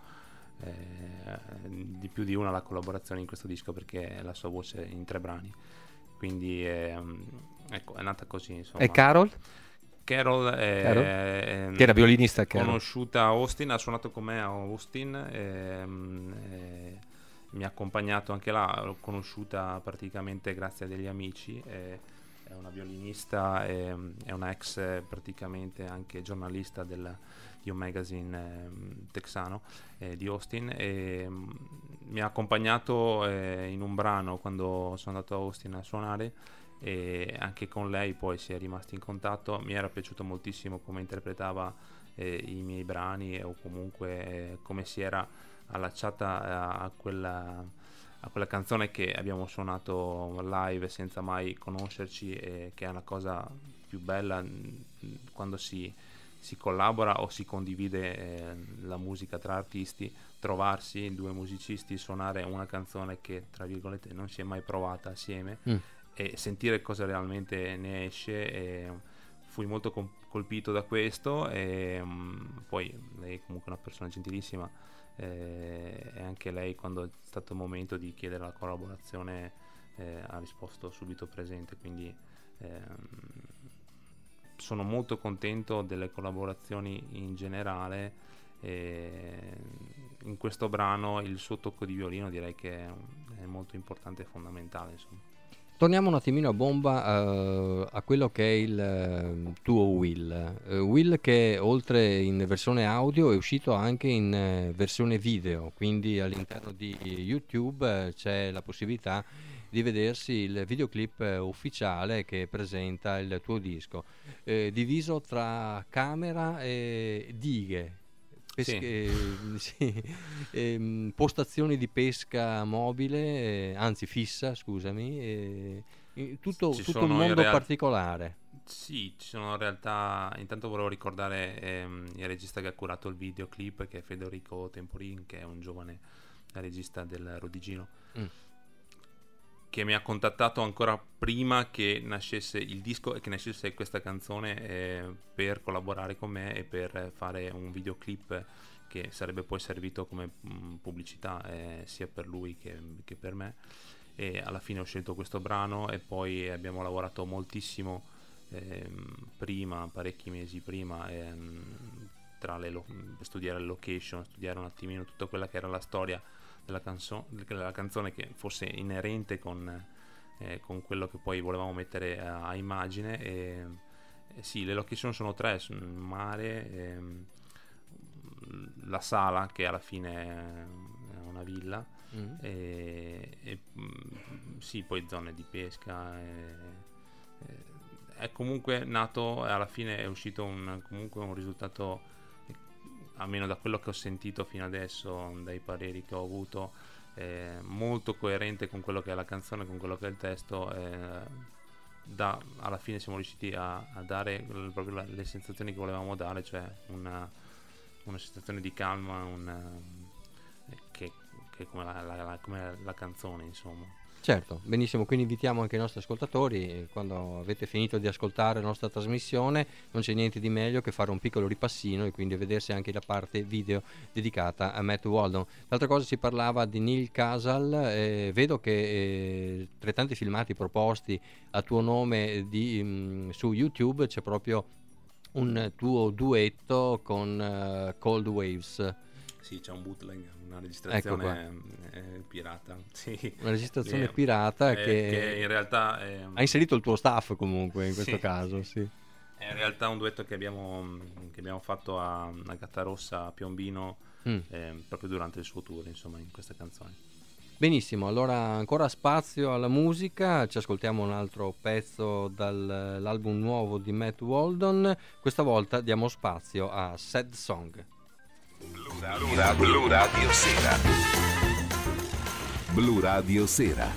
di più di una la collaborazione in questo disco, perché la sua voce in 3 brani, quindi ecco, è nata così, insomma. E Carol? Carol che era violinista, conosciuta a Austin, ha suonato con me a Austin, mi ha accompagnato anche là, l'ho conosciuta praticamente grazie a degli amici, è una violinista, è una ex praticamente anche giornalista di un magazine texano di Austin, e mi ha accompagnato in un brano quando sono andato a Austin a suonare, e anche con lei poi si è rimasti in contatto. Mi era piaciuto moltissimo come interpretava i miei brani, o comunque come si era allacciata a quella canzone che abbiamo suonato live senza mai conoscerci, e che è la cosa più bella quando si collabora o si condivide la musica tra artisti, trovarsi 2 musicisti, suonare una canzone che tra virgolette non si è mai provata assieme, e sentire cosa realmente ne esce. E fui molto colpito da questo, e poi lei è comunque una persona gentilissima, e anche lei, quando è stato il momento di chiedere la collaborazione, ha risposto subito presente, quindi sono molto contento delle collaborazioni in generale, e in questo brano il suo tocco di violino direi che è molto importante e fondamentale, insomma. Torniamo un attimino a bomba a quello che è il tuo Will. Will, che oltre in versione audio è uscito anche in versione video, quindi all'interno di YouTube c'è la possibilità di vedersi il videoclip ufficiale che presenta il tuo disco, diviso tra camera e dighe. Postazioni di pesca mobile, anzi fissa, scusami, tutto un mondo particolare. Sì, ci sono in realtà. Intanto volevo ricordare il regista che ha curato il videoclip, che è Federico Temporin, che è un giovane regista del Rodigino, che mi ha contattato ancora prima che nascesse il disco e che nascesse questa canzone, per collaborare con me e per fare un videoclip che sarebbe poi servito come pubblicità, sia per lui che per me. E alla fine ho scelto questo brano, e poi abbiamo lavorato moltissimo prima, parecchi mesi prima, per studiare le location, studiare un attimino tutta quella che era la storia della canzone, che fosse inerente con quello che poi volevamo mettere a immagine. E sì, le location sono 3: sul mare, la sala, che alla fine è una villa, e sì, poi zone di pesca. È è comunque nato e alla fine è uscito comunque un risultato, almeno da quello che ho sentito fino adesso, dai pareri che ho avuto, molto coerente con quello che è la canzone, con quello che è il testo. Alla fine siamo riusciti a dare proprio le sensazioni che volevamo dare, cioè una sensazione di calma, che è come la canzone, insomma. Certo, benissimo, quindi invitiamo anche i nostri ascoltatori, quando avete finito di ascoltare la nostra trasmissione, non c'è niente di meglio che fare un piccolo ripassino e quindi vedersi anche la parte video dedicata a Matt Waldon. D'altra cosa si parlava di Neil Casal, vedo che tra i tanti filmati proposti a tuo nome su YouTube c'è proprio un tuo duetto con Cold Waves. Sì, c'è un bootleg, una registrazione pirata. Sì. Una registrazione pirata che in realtà ha inserito il tuo staff comunque in questo caso, sì. È in realtà un duetto che abbiamo fatto a Gattarossa, a Piombino, proprio durante il suo tour, insomma, in questa canzone. Benissimo, allora ancora spazio alla musica, ci ascoltiamo un altro pezzo dall'album nuovo di Matt Waldon, questa volta diamo spazio a Sad Song. Blu Radio Sera. Blu Radio Sera.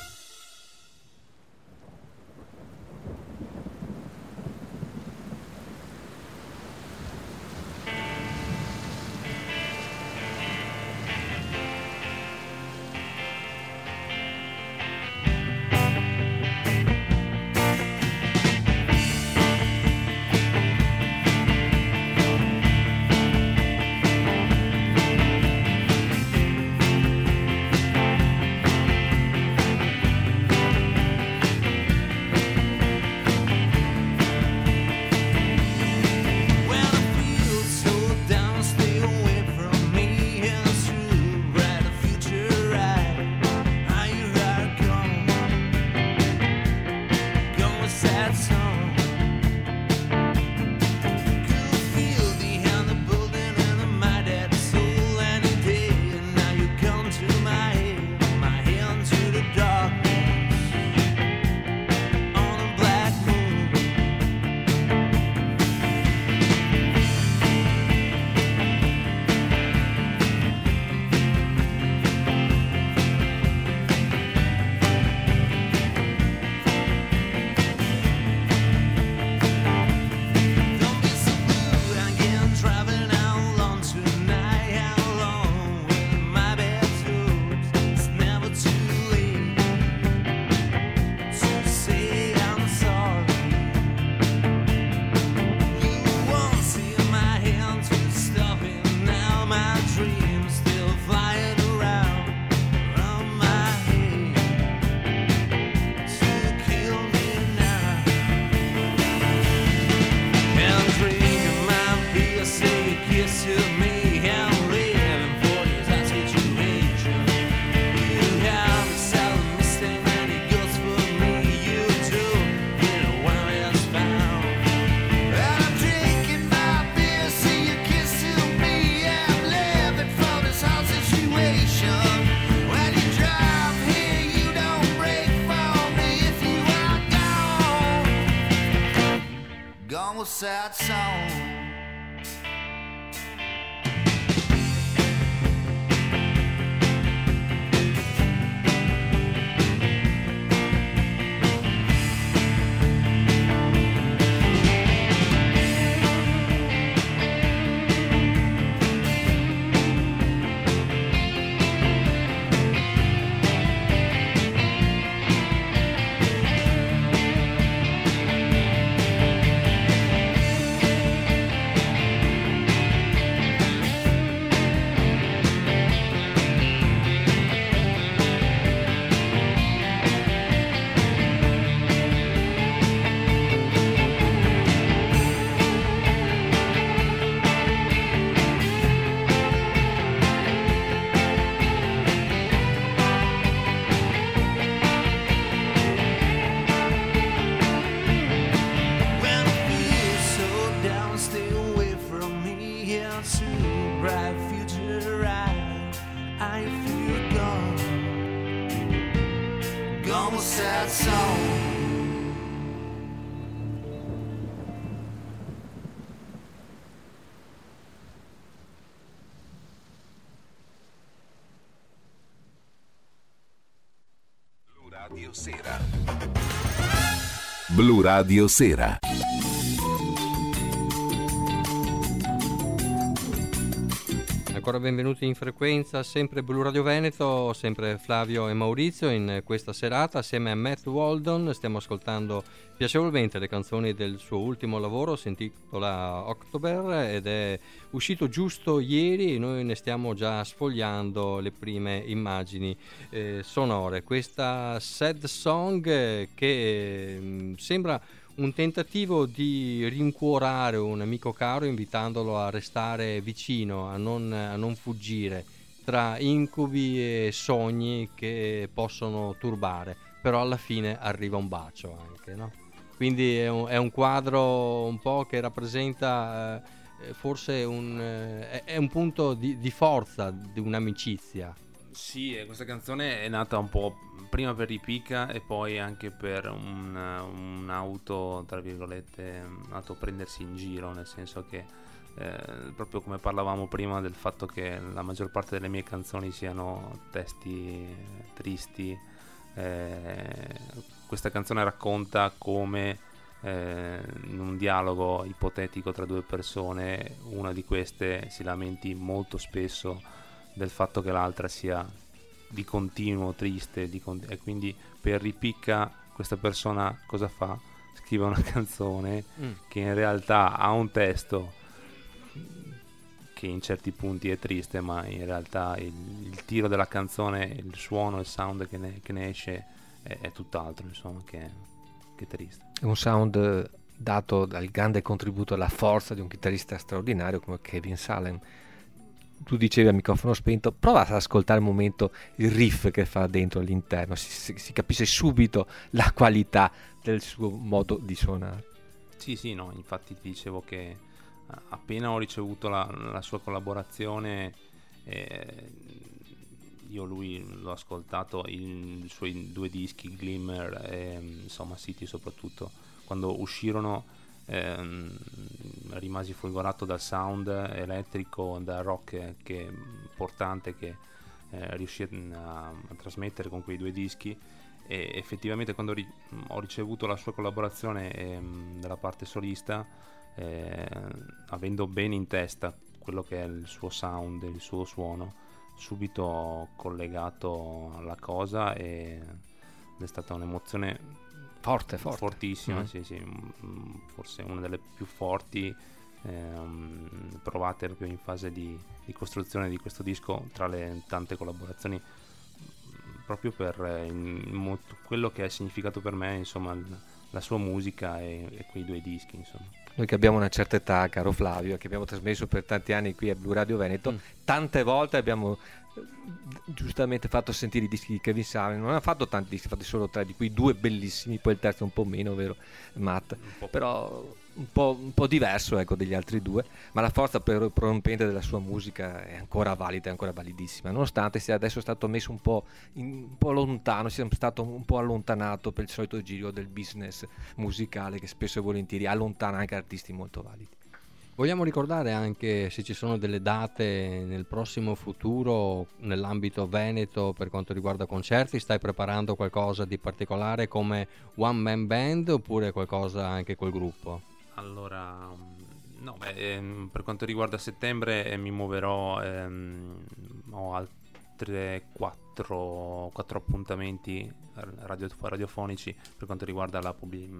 Sad song. Radio Sera. Blu Radio Sera. Ancora benvenuti in frequenza, sempre Blu Radio Veneto, sempre Flavio e Maurizio in questa serata assieme a Matt Waldon. Stiamo ascoltando piacevolmente le canzoni del suo ultimo lavoro, si intitola October ed è uscito giusto ieri e noi ne stiamo già sfogliando le prime immagini sonore. Questa sad song che sembra un tentativo di rincuorare un amico caro invitandolo a restare vicino, a non fuggire tra incubi e sogni che possono turbare, però alla fine arriva un bacio anche, no? Quindi è un quadro un po' che rappresenta forse è un punto di forza di un'amicizia. Sì, questa canzone è nata un po' prima per Ripika e poi anche per un auto, tra virgolette, auto prendersi in giro, nel senso che proprio come parlavamo prima del fatto che la maggior parte delle mie canzoni siano testi tristi, questa canzone racconta come in un dialogo ipotetico tra due persone una di queste si lamenti molto spesso del fatto che l'altra sia di continuo triste e quindi per Ripika questa persona cosa fa? Scrive una canzone che in realtà ha un testo che in certi punti è triste, ma in realtà il tiro della canzone, il suono, il sound che ne esce è tutt'altro, insomma, che triste. È un sound dato dal grande contributo alla forza di un chitarrista straordinario come Kevin Salem. Tu dicevi a microfono spento, prova ad ascoltare un momento il riff che fa dentro all'interno, si capisce subito la qualità del suo modo di suonare. Sì, no, infatti ti dicevo che appena ho ricevuto la sua collaborazione, io lui l'ho ascoltato, i suoi due dischi, Glimmer e insomma City soprattutto, quando uscirono rimasi folgorato dal sound elettrico, dal rock che portante che riuscì a trasmettere con quei due dischi, e effettivamente quando ho ricevuto la sua collaborazione della parte solista, avendo bene in testa quello che è il suo sound, il suo suono, subito ho collegato alla cosa ed è stata un'emozione forte. Fortissima, sì, forse una delle più forti provate proprio in fase di costruzione di questo disco, tra le tante collaborazioni, proprio per quello che ha significato per me, insomma, la sua musica e quei due dischi, insomma. Noi che abbiamo una certa età, caro Flavio, che abbiamo trasmesso per tanti anni qui a Blu Radio Veneto, tante volte abbiamo giustamente fatto sentire i dischi di Kevin Salem. Non ha fatto tanti dischi, ha fatto solo 3, di cui 2 bellissimi, poi il terzo un po' meno, vero Matt? Però un po' diverso, ecco, degli altri 2, ma la forza prorompente della sua musica è ancora valida, è ancora validissima, nonostante sia adesso stato messo un po' lontano, sia stato un po' allontanato per il solito giro del business musicale che spesso e volentieri allontana anche artisti molto validi. Vogliamo ricordare anche se ci sono delle date nel prossimo futuro nell'ambito veneto per quanto riguarda concerti? Stai preparando qualcosa di particolare come one man band oppure qualcosa anche col gruppo? Allora, no, per quanto riguarda settembre mi muoverò, ho altri 4 appuntamenti radiofonici per quanto riguarda la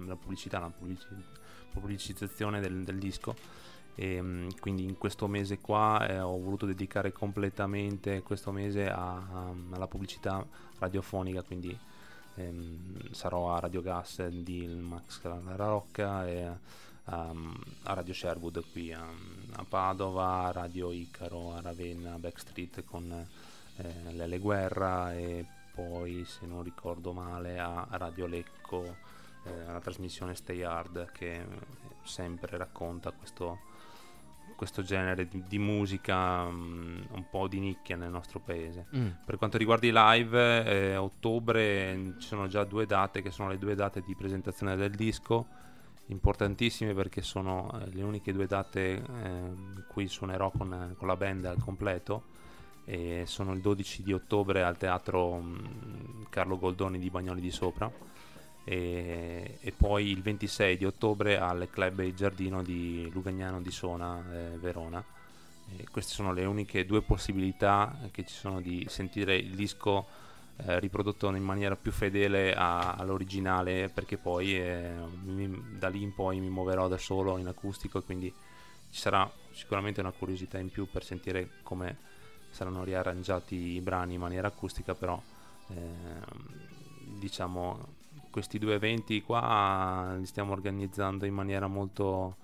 pubblicizzazione del disco. E quindi in questo mese qua ho voluto dedicare completamente questo mese alla pubblicità radiofonica, quindi sarò a Radio Gas di Max La Rocca e a Radio Sherwood qui a Padova, a Radio Icaro a Ravenna, Backstreet con Lele Guerra, e poi, se non ricordo male, a Radio Lecco, la trasmissione Stay Hard, che sempre racconta questo genere di musica un po' di nicchia nel nostro paese. Per quanto riguarda i live, a ottobre ci sono già 2 date che sono le 2 date di presentazione del disco, importantissime perché sono le uniche 2 date in cui suonerò con la band al completo, e sono il 12 di ottobre al Teatro Carlo Goldoni di Bagnoli di Sopra, e poi il 26 di ottobre al Club Il Giardino di Lugagnano di Sona, Verona. Queste sono le uniche 2 possibilità che ci sono di sentire il disco riprodotto in maniera più fedele all'originale, perché poi da lì in poi mi muoverò da solo in acustico, e quindi ci sarà sicuramente una curiosità in più per sentire come saranno riarrangiati i brani in maniera acustica. Però diciamo questi 2 eventi qua li stiamo organizzando in maniera molto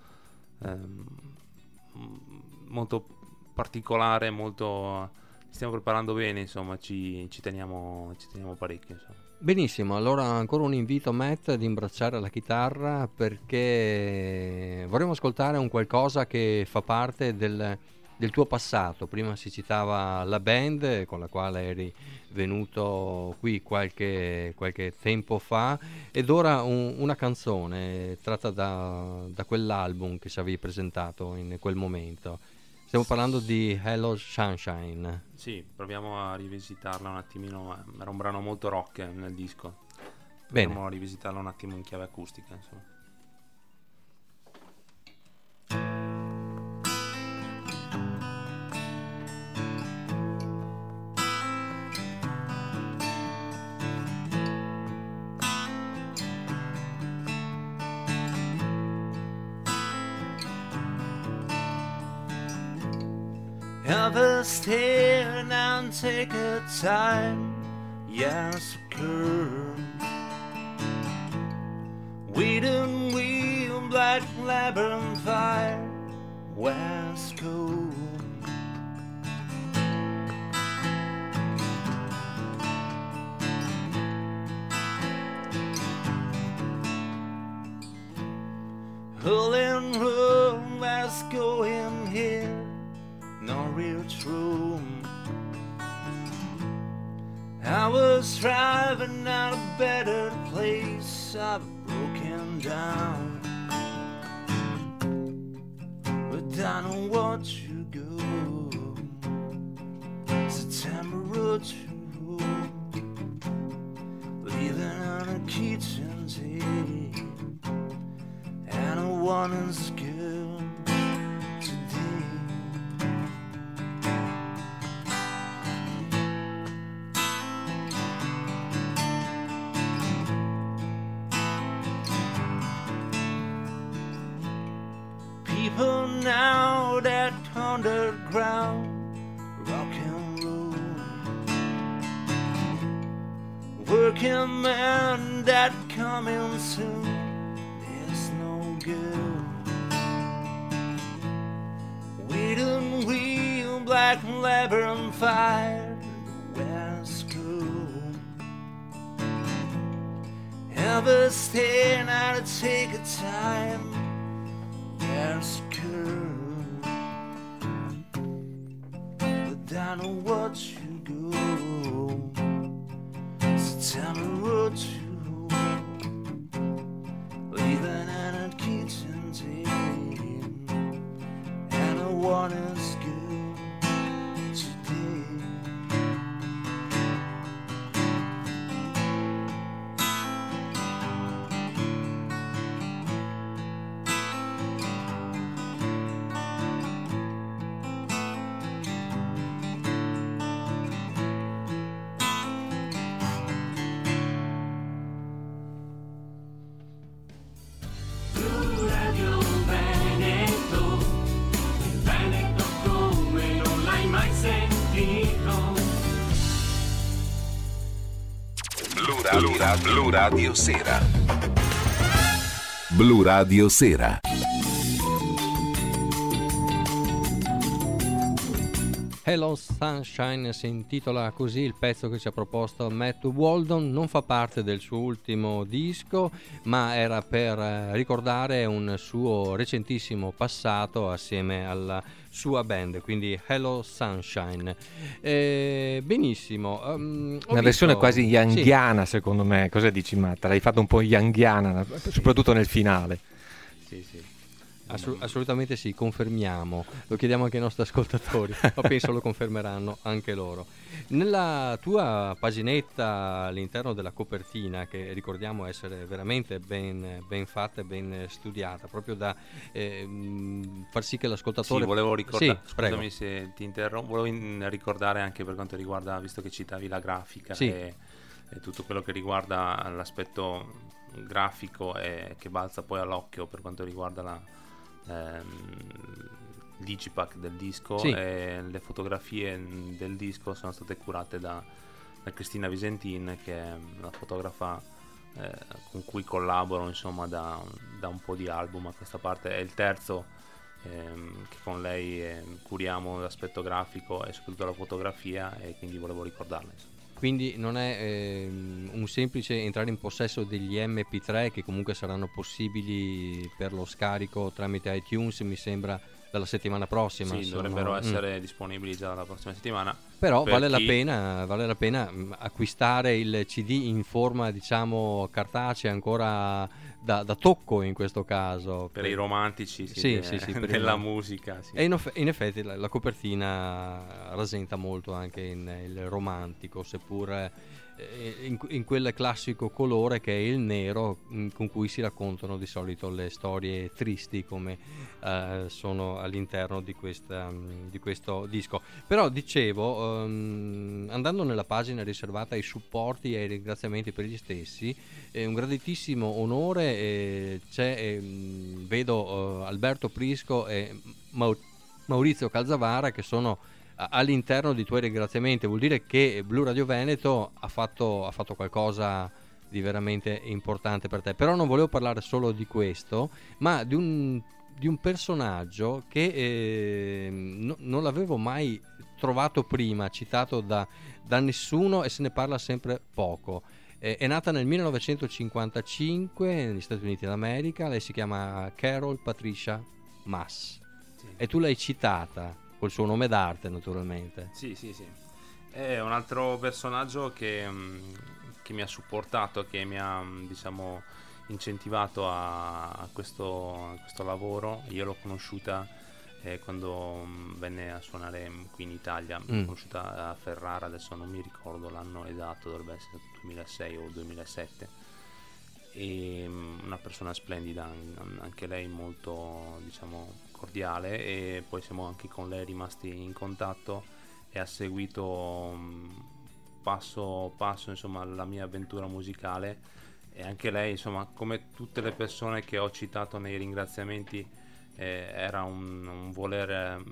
molto particolare, stiamo preparando bene, insomma, ci teniamo parecchio, insomma. Benissimo, allora ancora un invito a Matt ad imbracciare la chitarra, perché vorremmo ascoltare un qualcosa che fa parte del tuo passato. Prima si citava la band con la quale eri venuto qui qualche tempo fa, ed ora una canzone tratta da quell'album che ci avevi presentato in quel momento. Stiamo parlando di Hello Sunshine. Sì, proviamo a rivisitarla un attimino, era un brano molto rock nel disco. Bene. Proviamo a rivisitarla un attimo in chiave acustica, insomma. Ever stare and take a time, yes, occur. Weed and wheel, black labyrinth fire, West Coast. Hull and room, let's go in here. No real true. I was driving out a better place, I've broken down. But I know what you go, September or 2, leaving on a kitchen table, and a woman's girl today. People now that underground rock and roll, working men that coming soon is no good. Weed and wheel, black labyrinth fire, West Coast. Ever staying out to take a time, yes, girl. But I know what you go, September or 2, leaving in a kitchen table, and I want us girl today. Blu Radio Sera. Blu Radio Sera. Hello Sunshine si intitola così il pezzo che ci ha proposto Matt Waldon. Non fa parte del suo ultimo disco, ma era per ricordare un suo recentissimo passato assieme alla sua band, quindi Hello Sunshine. Benissimo. Una versione quasi younghiana, sì. Secondo me. Cosa dici, Matta? L'hai fatto un po' younghiana, soprattutto nel finale. Sì. Assolutamente sì, confermiamo, lo chiediamo anche ai nostri ascoltatori, ma penso lo confermeranno anche loro. Nella tua paginetta all'interno della copertina, che ricordiamo essere veramente ben fatta e ben studiata, proprio da far sì che l'ascoltatore... Sì, volevo ricordare, Sì, scusami prego. se ti interrompo, volevo ricordare anche per quanto riguarda, visto che citavi la grafica Sì. e tutto quello che riguarda l'aspetto grafico e che balza poi all'occhio per quanto riguarda il digipack del disco, Sì. e le fotografie del disco sono state curate da Cristina Visentin, che è la fotografa con cui collaboro insomma da un po' di album a questa parte. È il terzo che con lei curiamo l'aspetto grafico e soprattutto la fotografia, e quindi volevo ricordarla, insomma. Quindi non è un semplice entrare in possesso degli MP3 che comunque saranno possibili per lo scarico tramite iTunes, mi sembra dalla settimana prossima. Sì, dovrebbero essere disponibili già dalla prossima settimana. Però Per vale la chi- pena acquistare il CD in forma, diciamo, cartacea, ancora da tocco in questo caso. Per i romantici Sì, per della il- musica. Sì. E in effetti la copertina rasenta molto anche il romantico, seppur in quel classico colore che è il nero, con cui si raccontano di solito le storie tristi, come sono all'interno di questo disco. Però dicevo, andando nella pagina riservata ai supporti e ai ringraziamenti per gli stessi, è un graditissimo onore, vedo Alberto Prisco e Maurizio Calzavara che sono all'interno di tuoi ringraziamenti. Vuol dire che Blu Radio Veneto ha fatto qualcosa di veramente importante per te. Però non volevo parlare solo di questo, ma di un personaggio che non l'avevo mai trovato prima, citato da nessuno, e se ne parla sempre poco. È nata nel 1955 negli Stati Uniti d'America. Lei si chiama Carol Patricia Mass, e tu l'hai citata col suo nome d'arte, naturalmente. Sì. È un altro personaggio che mi ha supportato, che mi ha, diciamo, incentivato a questo lavoro. Io l'ho conosciuta quando venne a suonare qui in Italia. L'ho conosciuta a Ferrara, adesso non mi ricordo l'anno esatto, dovrebbe essere 2006 o 2007. E una persona splendida, anche lei molto, diciamo, cordiale, e poi siamo anche con lei rimasti in contatto, e ha seguito passo passo, insomma, la mia avventura musicale. E anche lei, insomma, come tutte le persone che ho citato nei ringraziamenti, era un voler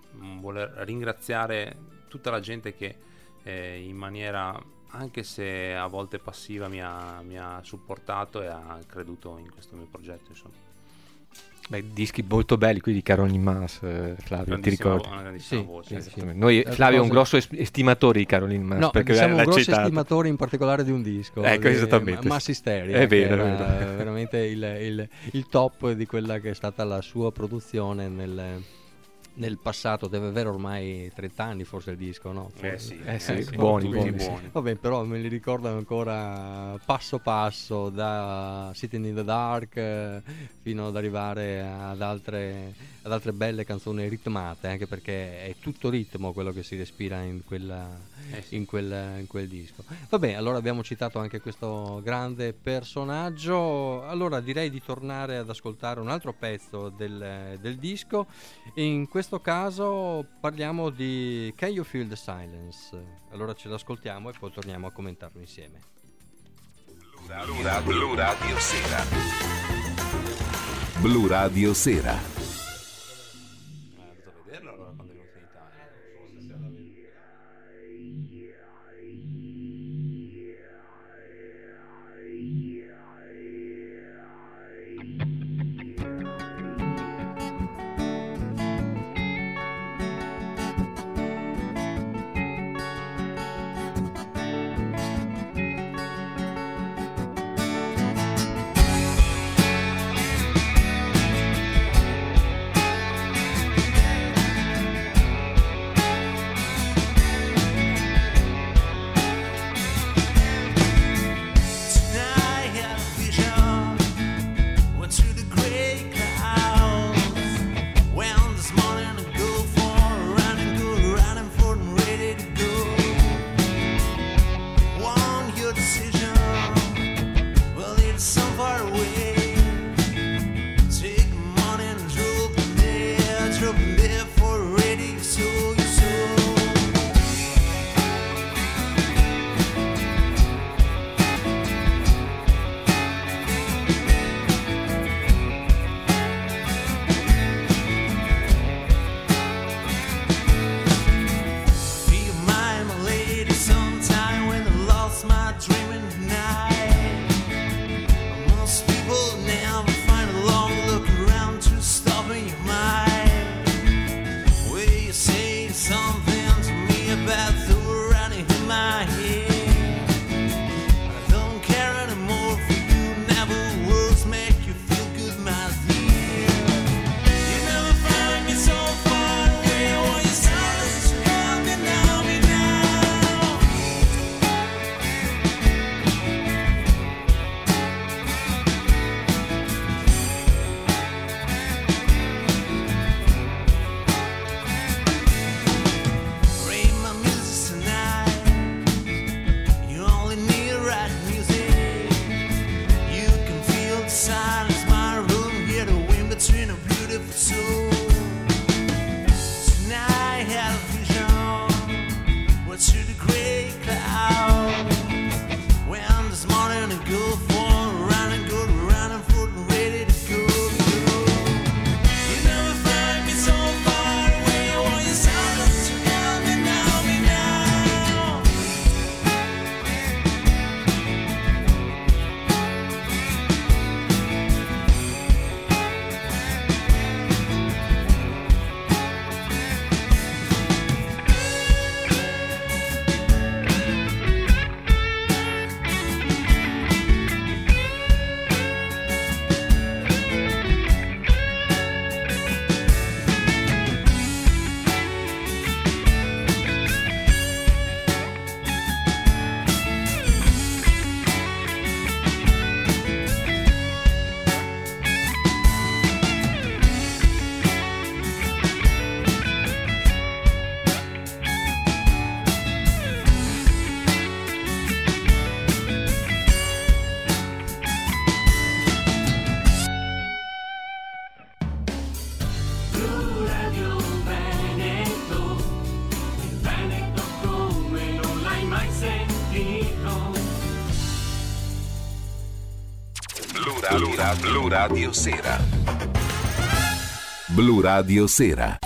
ringraziare tutta la gente che in maniera, anche se a volte passiva, mi ha supportato e ha creduto in questo mio progetto, insomma. Beh, dischi molto belli qui di Caroline Mass, Flavio, ti ricordi? Una grandissima Sì, voce. sì. Esattamente. Noi, Flavio è un grosso estimatore di Caroline Mass, No, perché siamo un l'ha grosso citato. estimatore in particolare di un disco, Ecco, di esattamente. Mass Hysteria, È vero, che è era vero. veramente il top di quella che è stata la sua produzione nel passato. Deve avere ormai 30 anni forse il disco, no? Sì, buoni, tutti buoni. Vabbè, però me li ricordo ancora passo passo, da Sitting in the Dark fino ad arrivare ad altre belle canzoni ritmate, anche perché è tutto ritmo quello che si respira in quel disco. Vabbè, allora abbiamo citato anche questo grande personaggio. Allora direi di tornare ad ascoltare un altro pezzo del disco. In questo caso parliamo di Can You Feel the Silence? Allora ce l'ascoltiamo e poi torniamo a commentarlo insieme. Blu Radio Sera. Blu Radio Sera. È andato a vederlo allora quando è venuto in Italia. Can gray cloud. When this morning I go for a run and go running foot ready to go, go. You never find me so far away. I want you silence to help me now, me now. Blu Radio Sera. Blu Radio Sera.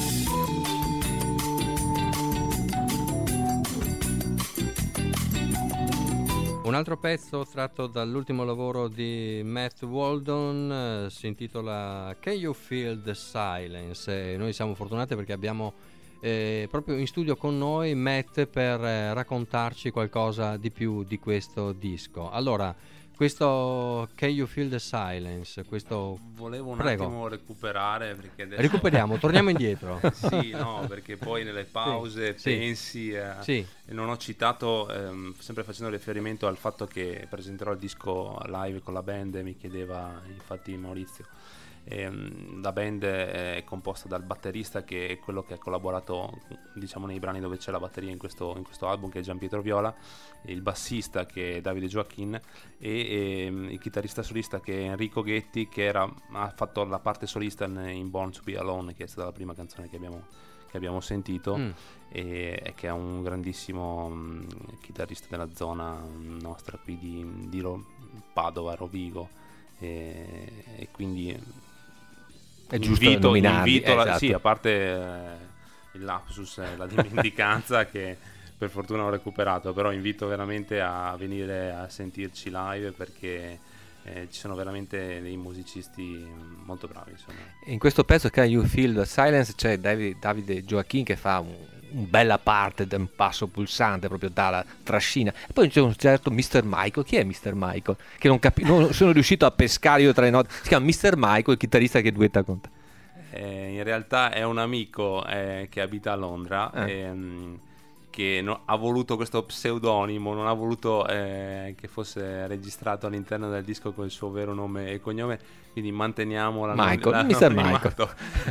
Un altro pezzo tratto dall'ultimo lavoro di Matt Waldon si intitola Can You Feel the Silence? Noi siamo fortunati perché abbiamo proprio in studio con noi Matt per raccontarci qualcosa di più di questo disco. Allora, questo Can You Feel the Silence? Questo Volevo un Prego. attimo recuperare perché adesso... Recuperiamo, torniamo indietro. Sì, no, perché poi nelle pause Sì, pensi sì. e non ho citato, sempre facendo riferimento al fatto che presenterò il disco live con la band, mi chiedeva infatti Maurizio. La band è composta dal batterista, che è quello che ha collaborato, diciamo, nei brani dove c'è la batteria in questo album, che è Gian Pietro Viola, il bassista che è Davide Joachim e il chitarrista solista che è Enrico Ghetti, che ha fatto la parte solista in Born to Be Alone, che è stata la prima canzone che abbiamo sentito, e che è un grandissimo chitarrista della zona nostra qui di Padova, Rovigo, e quindi è giusto nominarli, esatto. Sì, a parte il lapsus e la dimenticanza che per fortuna ho recuperato, però invito veramente a venire a sentirci live perché ci sono veramente dei musicisti molto bravi, insomma. In questo pezzo Can You Feel the Silence c'è Davide Joachim che fa un bella parte un passo pulsante proprio dalla trascina, e poi c'è un certo Mr. Michael. Chi è Mr. Michael? Che non sono riuscito a pescare io tra le note. Si chiama Mr. Michael, il chitarrista che duetta con te. In realtà è un amico che abita a Londra, che ha voluto questo pseudonimo, non ha voluto che fosse registrato all'interno del disco con il suo vero nome e cognome, quindi manteniamo Mr. Michael.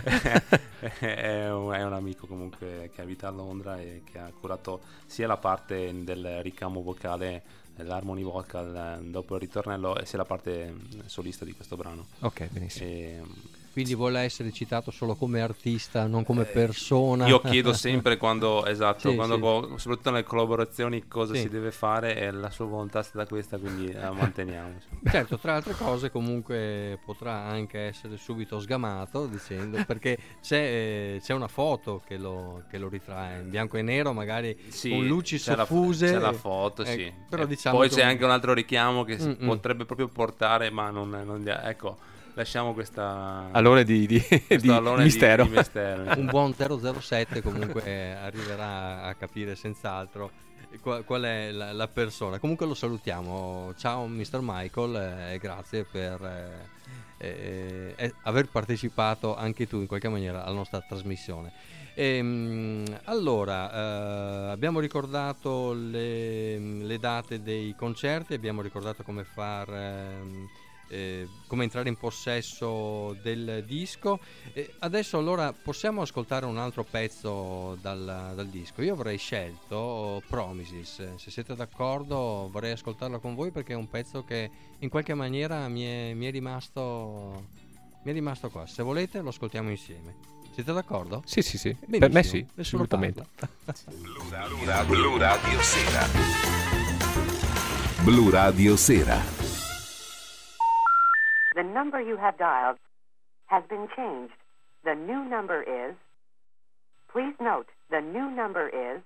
È un amico comunque che abita a Londra e che ha curato sia la parte del ricamo vocale, l'harmony vocal dopo il ritornello, e sia la parte solista di questo brano. Ok, benissimo. Quindi vuole essere citato solo come artista, non come persona. Io chiedo sempre quando, esatto, Sì, soprattutto nelle collaborazioni, cosa Sì. si deve fare, e la sua volontà è stata questa, quindi la manteniamo. Certo, tra altre cose comunque potrà anche essere subito sgamato dicendo, perché c'è una foto che lo ritrae in bianco e nero, magari Sì, con luci c'è soffuse. c'è la foto, sì. Però E diciamo poi che c'è anche un altro richiamo che si Mm-mm. potrebbe proprio portare, ma non ecco, lasciamo questa Allora di questo alone mistero. di mistero. un buon 007 comunque arriverà a capire senz'altro qual è la persona. Comunque lo salutiamo. Ciao Mr. Michael, e grazie per aver partecipato anche tu in qualche maniera alla nostra trasmissione. Allora, abbiamo ricordato le date dei concerti, abbiamo ricordato come come entrare in possesso del disco. Adesso allora possiamo ascoltare un altro pezzo dal disco. Io avrei scelto Promises, se siete d'accordo vorrei ascoltarlo con voi, perché è un pezzo che in qualche maniera mi è rimasto qua. Se volete lo ascoltiamo insieme. Siete d'accordo? Sì, sì, sì. Benissimo. Per me sì, Nessuno assolutamente. parla. Blu Radio Sera. Blu Radio Sera. The number you have dialed has been changed. The new number is... Please note, the new number is...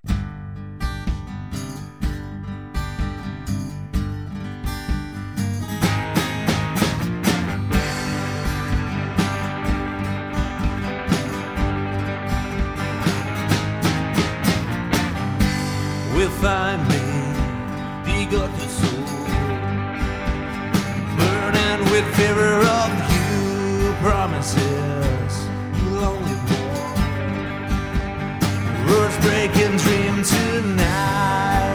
If I may dig up the soul, burning with fever of you, promises you'll only more. Words breaking dream tonight.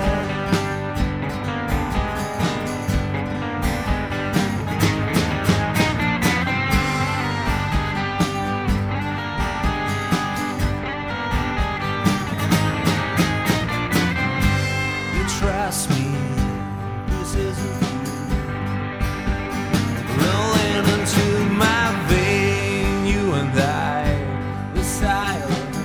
Trust me, this isn't you. Rolling into my vein, you and I, the silence,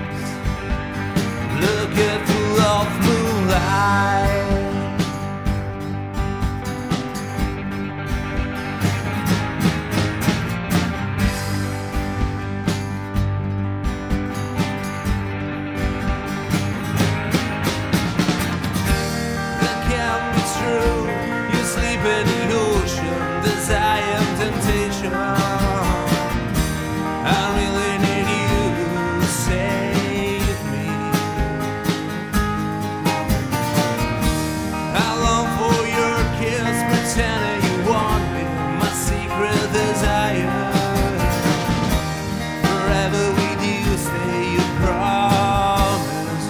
looking full of moonlight. You sleep in the ocean, desire and temptation. I really need you to save me. I long for your kiss, pretending you want me, my secret desire. Forever with you, stay, you promise.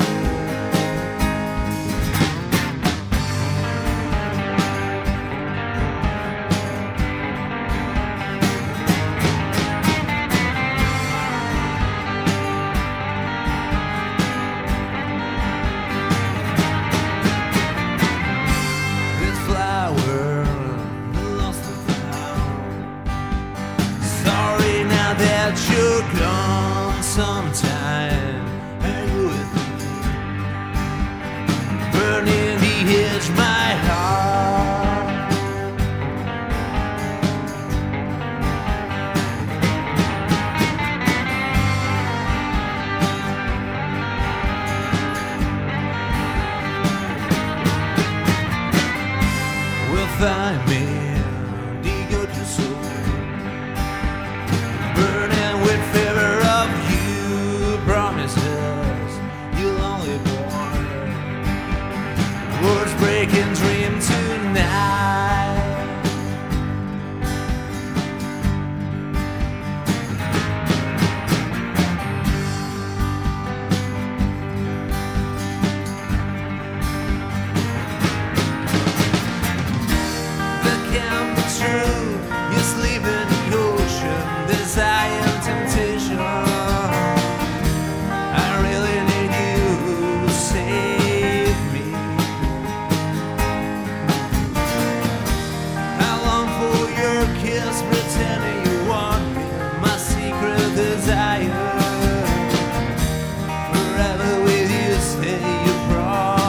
That you're gone sometime, and you with me, burning the edge of my heart. We'll find me, dig out your soul. Burning with fever of you, promises you'll only born. Words breaking dream tonight. That can be true. You sleep in the ocean, desire and temptation. I really need you to save me. I long for your kiss, pretending you want me, my secret desire. Forever with you, stay, you promise.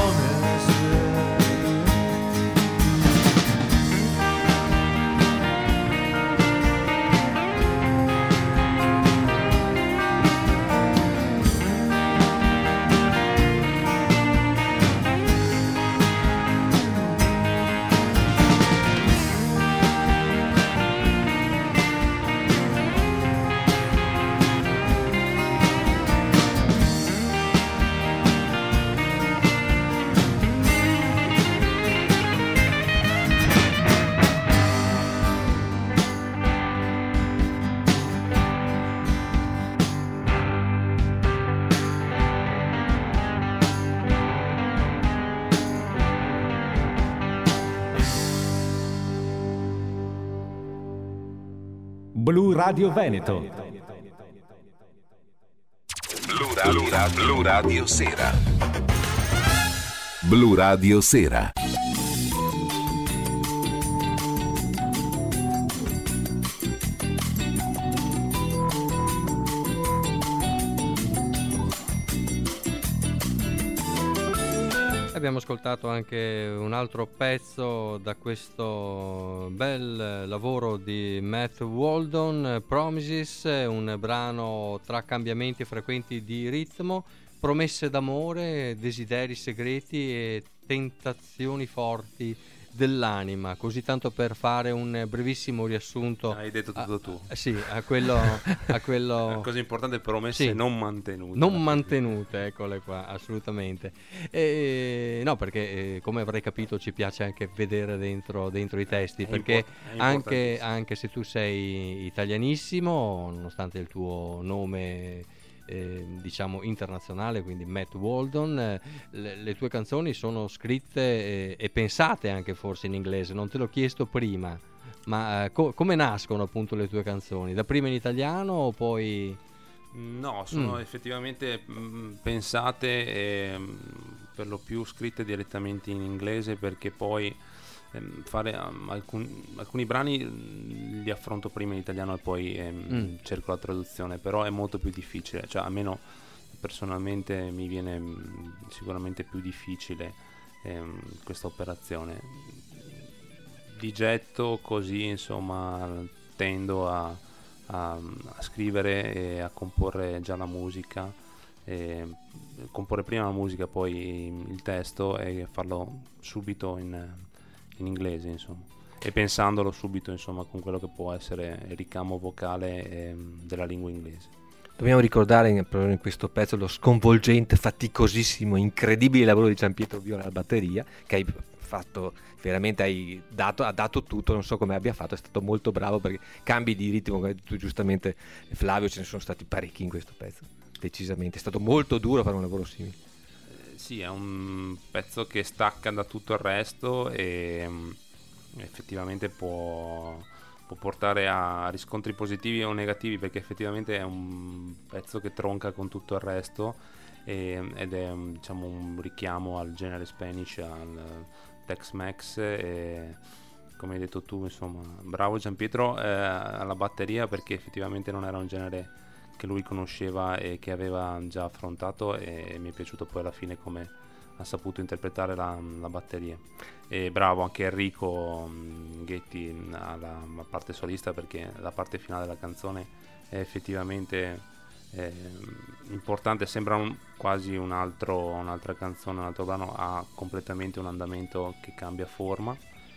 Blu Radio Veneto. Blu Radio Sera. Blu Radio Sera. Abbiamo ascoltato anche un altro pezzo da questo bel lavoro di Matt Waldon, Promises, un brano tra cambiamenti frequenti di ritmo, promesse d'amore, desideri segreti e tentazioni forti dell'anima, così tanto per fare un brevissimo riassunto. Hai detto tutto tu. Sì, a quello La cosa importante è promesse sì, non mantenute. non mantenute, eccole qua, assolutamente. No, perché come avrai capito ci piace anche vedere dentro i testi, perché anche se tu sei italianissimo, nonostante il tuo nome diciamo internazionale, quindi Matt Waldon, le tue canzoni sono scritte e pensate anche forse in inglese. Non te l'ho chiesto prima, ma come nascono appunto le tue canzoni? Da prima in italiano o poi... No, sono effettivamente pensate e per lo più scritte direttamente in inglese, perché poi fare alcuni brani li affronto prima in italiano e poi cerco la traduzione, però è molto più difficile, cioè almeno personalmente mi viene sicuramente più difficile questa operazione. Di getto così, insomma, tendo a scrivere e a comporre già la musica, comporre prima la musica, poi il testo, e farlo subito in inglese, insomma, e pensandolo subito, insomma, con quello che può essere il ricamo vocale della lingua inglese. Dobbiamo ricordare in questo pezzo lo sconvolgente, faticosissimo, incredibile lavoro di Gianpietro Viola alla batteria, che hai fatto veramente, ha dato tutto, non so come abbia fatto, è stato molto bravo, perché cambi di ritmo, come hai detto tu giustamente Flavio, ce ne sono stati parecchi in questo pezzo, decisamente, è stato molto duro fare un lavoro simile. Sì, è un pezzo che stacca da tutto il resto e effettivamente può portare a riscontri positivi o negativi, perché effettivamente è un pezzo che tronca con tutto il resto ed è diciamo un richiamo al genere Spanish, al Tex-Mex, e come hai detto tu, insomma, bravo Gianpietro alla batteria, perché effettivamente non era un genere che lui conosceva e che aveva già affrontato, e mi è piaciuto poi alla fine come ha saputo interpretare la batteria. E bravo anche Enrico Ghetti alla parte solista, perché la parte finale della canzone è effettivamente importante, sembra quasi un'altra canzone, un altro brano, ha completamente un andamento che cambia forma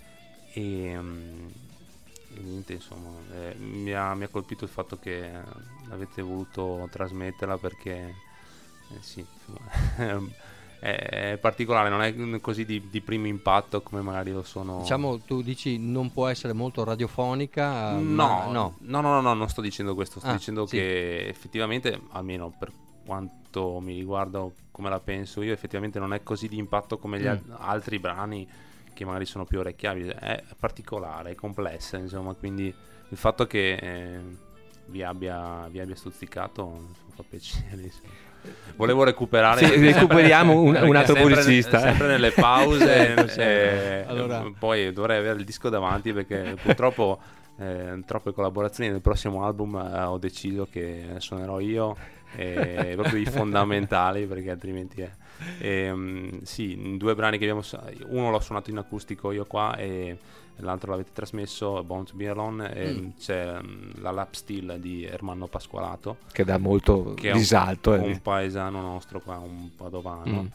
e niente, insomma, mi ha colpito il fatto che avete voluto trasmetterla, perché sì, insomma, è particolare, non è così di primo impatto come magari lo sono. Diciamo, tu dici non può essere molto radiofonica? No, non sto dicendo questo, sto dicendo sì, che effettivamente, almeno per quanto mi riguarda, come la penso io, effettivamente non è così di impatto come gli altri brani che magari sono più orecchiabili. È particolare, è complessa, insomma, quindi il fatto che vi abbia stuzzicato fa piacere, insomma. Volevo recuperare. Sì, recuperiamo un altro musicista. Sempre nelle pause. Allora. Poi dovrei avere il disco davanti, perché purtroppo troppe collaborazioni. Nel prossimo album ho deciso che suonerò io, proprio i fondamentali, perché altrimenti sì, 2 brani che abbiamo, uno l'ho suonato in acustico io qua e l'altro l'avete trasmesso, Born to Be Alone, e c'è la lap steel di Ermanno Pasqualato, che dà molto che risalto, è un paesano nostro qua, un padovano,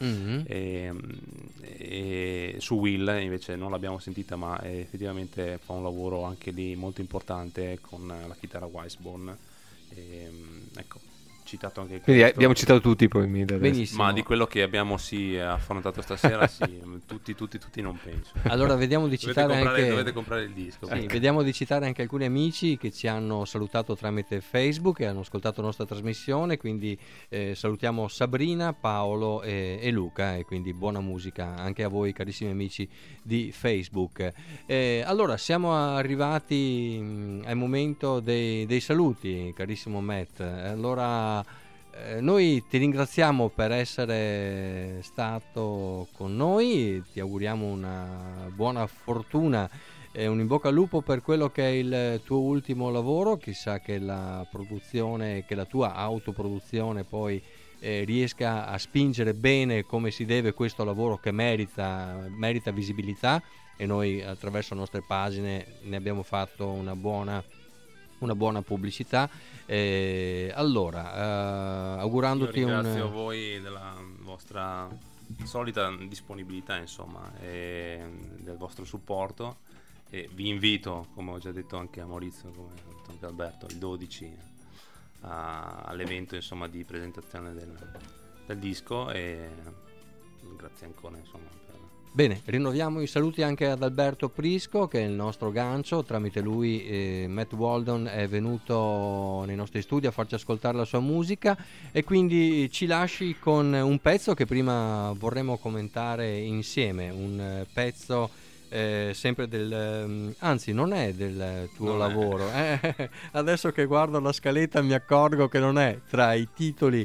e su Will invece non l'abbiamo sentita, ma effettivamente fa un lavoro anche lì molto importante con la chitarra Weisborn, ecco, citato anche quindi questo. abbiamo citato tutti probabilmente adesso. Benissimo. Ma di quello che abbiamo affrontato stasera, sì, tutti non penso. Allora vediamo di citare dovete comprare il disco. Sì, vediamo di citare anche alcuni amici che ci hanno salutato tramite Facebook e hanno ascoltato la nostra trasmissione, quindi salutiamo Sabrina, Paolo e Luca, e quindi buona musica anche a voi carissimi amici di Facebook. Allora siamo arrivati al momento dei saluti, carissimo Matt. Allora noi ti ringraziamo per essere stato con noi, ti auguriamo una buona fortuna e un in bocca al lupo per quello che è il tuo ultimo lavoro. Chissà che la produzione, che la tua autoproduzione poi riesca a spingere bene come si deve questo lavoro che merita visibilità, e noi attraverso le nostre pagine ne abbiamo fatto una buona pubblicità. Allora, augurandoti Io ringrazio voi della vostra solita disponibilità, insomma, e del vostro supporto, e vi invito, come ho già detto anche a Maurizio, come ha detto anche Alberto, il 12 all'evento, insomma, di presentazione del disco, e grazie ancora, insomma, Bene, rinnoviamo i saluti anche ad Alberto Prisco, che è il nostro gancio. Tramite lui Matt Waldon è venuto nei nostri studi a farci ascoltare la sua musica, e quindi ci lasci con un pezzo che prima vorremmo commentare insieme, un pezzo sempre anzi non è del tuo lavoro. Adesso che guardo la scaletta mi accorgo che non è tra i titoli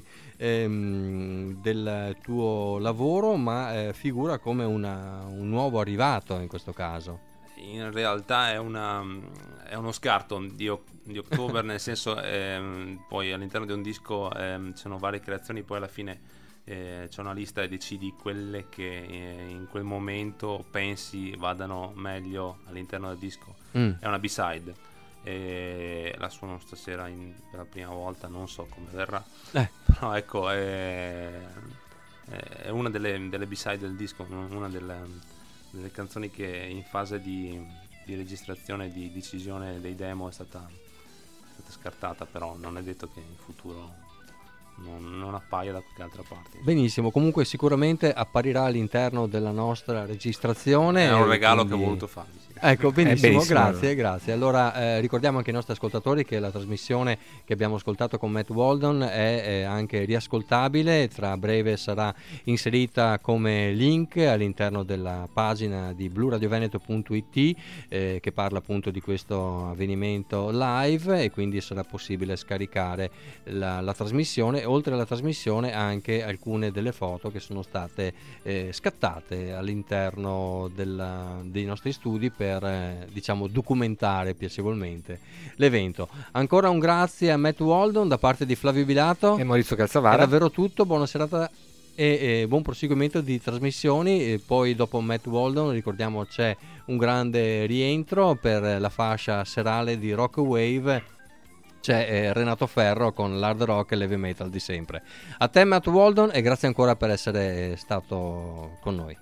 del tuo lavoro, ma figura come un nuovo arrivato in questo caso. In realtà è uno scarto di October, nel senso, poi all'interno di un disco ci sono varie creazioni, poi alla fine c'è una lista e decidi quelle che in quel momento pensi vadano meglio all'interno del disco. È una B-side, e la suono stasera per la prima volta, non so come verrà, però ecco, è una delle B-side del disco, una delle canzoni che in fase di registrazione, di decisione dei demo è stata scartata, però non è detto che in futuro non appaia da qualche altra parte. Benissimo, comunque sicuramente apparirà all'interno della nostra registrazione. È un regalo che ho voluto farvi. Ecco, benissimo, grazie. Allora ricordiamo anche ai nostri ascoltatori che la trasmissione che abbiamo ascoltato con Matt Waldon è anche riascoltabile, tra breve sarà inserita come link all'interno della pagina di bluradioveneto.it che parla appunto di questo avvenimento live, e quindi sarà possibile scaricare la trasmissione, e oltre alla trasmissione anche alcune delle foto che sono state scattate all'interno dei nostri studi per diciamo documentare piacevolmente l'evento. Ancora un grazie a Matt Waldon da parte di Flavio Bilato e Maurizio Calzavara. È davvero tutto, buona serata e buon proseguimento di trasmissioni. E poi dopo Matt Waldon ricordiamo c'è un grande rientro per la fascia serale di Rock Wave, c'è Renato Ferro con l'hard rock e l'heavy metal di sempre. A te Matt Waldon, e grazie ancora per essere stato con noi.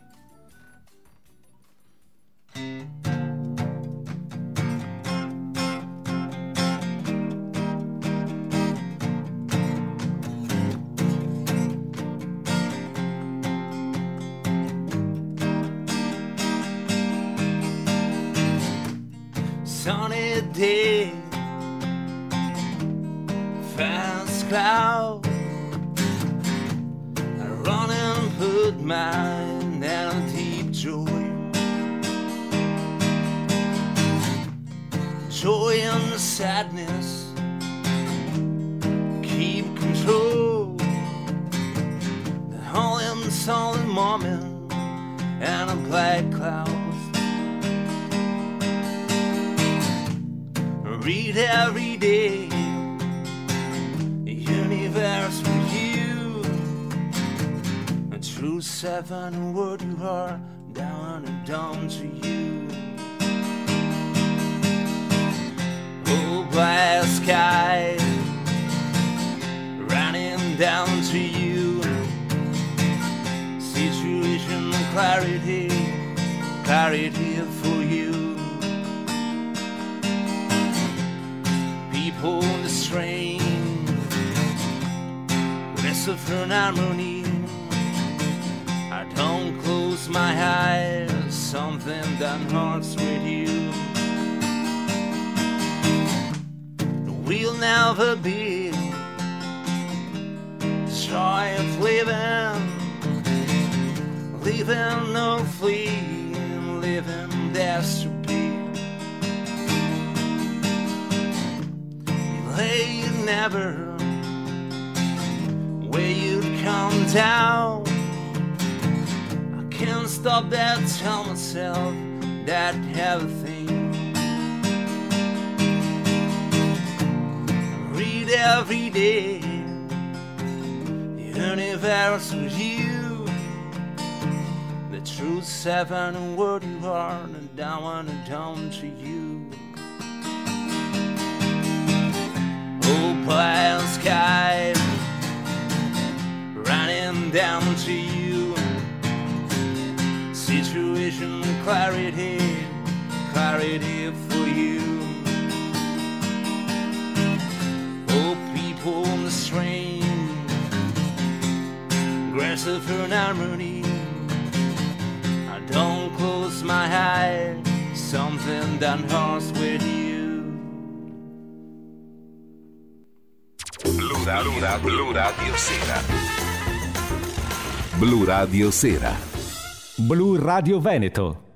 Sunny day, fast cloud, I run and put mine in a deep joy. Joy and sadness keep control. The holy and solid moment and a black cloud. Read every day the universe for you. A true seven word you are down and down to you. Oh, black sky running down to you. Situation clarity for you. People in the strain, wrestle for an harmony. I don't close my eyes, something that hurts with you. We'll never be the joy of living, living no fleeing, living that's to be. You'd never where you'd come down. I can't stop that, tell myself that everything. I read every day the universe with you. The truth, seven, and what you are, and down to you. Open sky, running down to you. Situation clarity, clarity for you. Oh, people on the stream, graceful harmony. I don't close my eyes, something done horse with you. Blu Radio Sera. Blu Radio Sera. Blu Radio Veneto.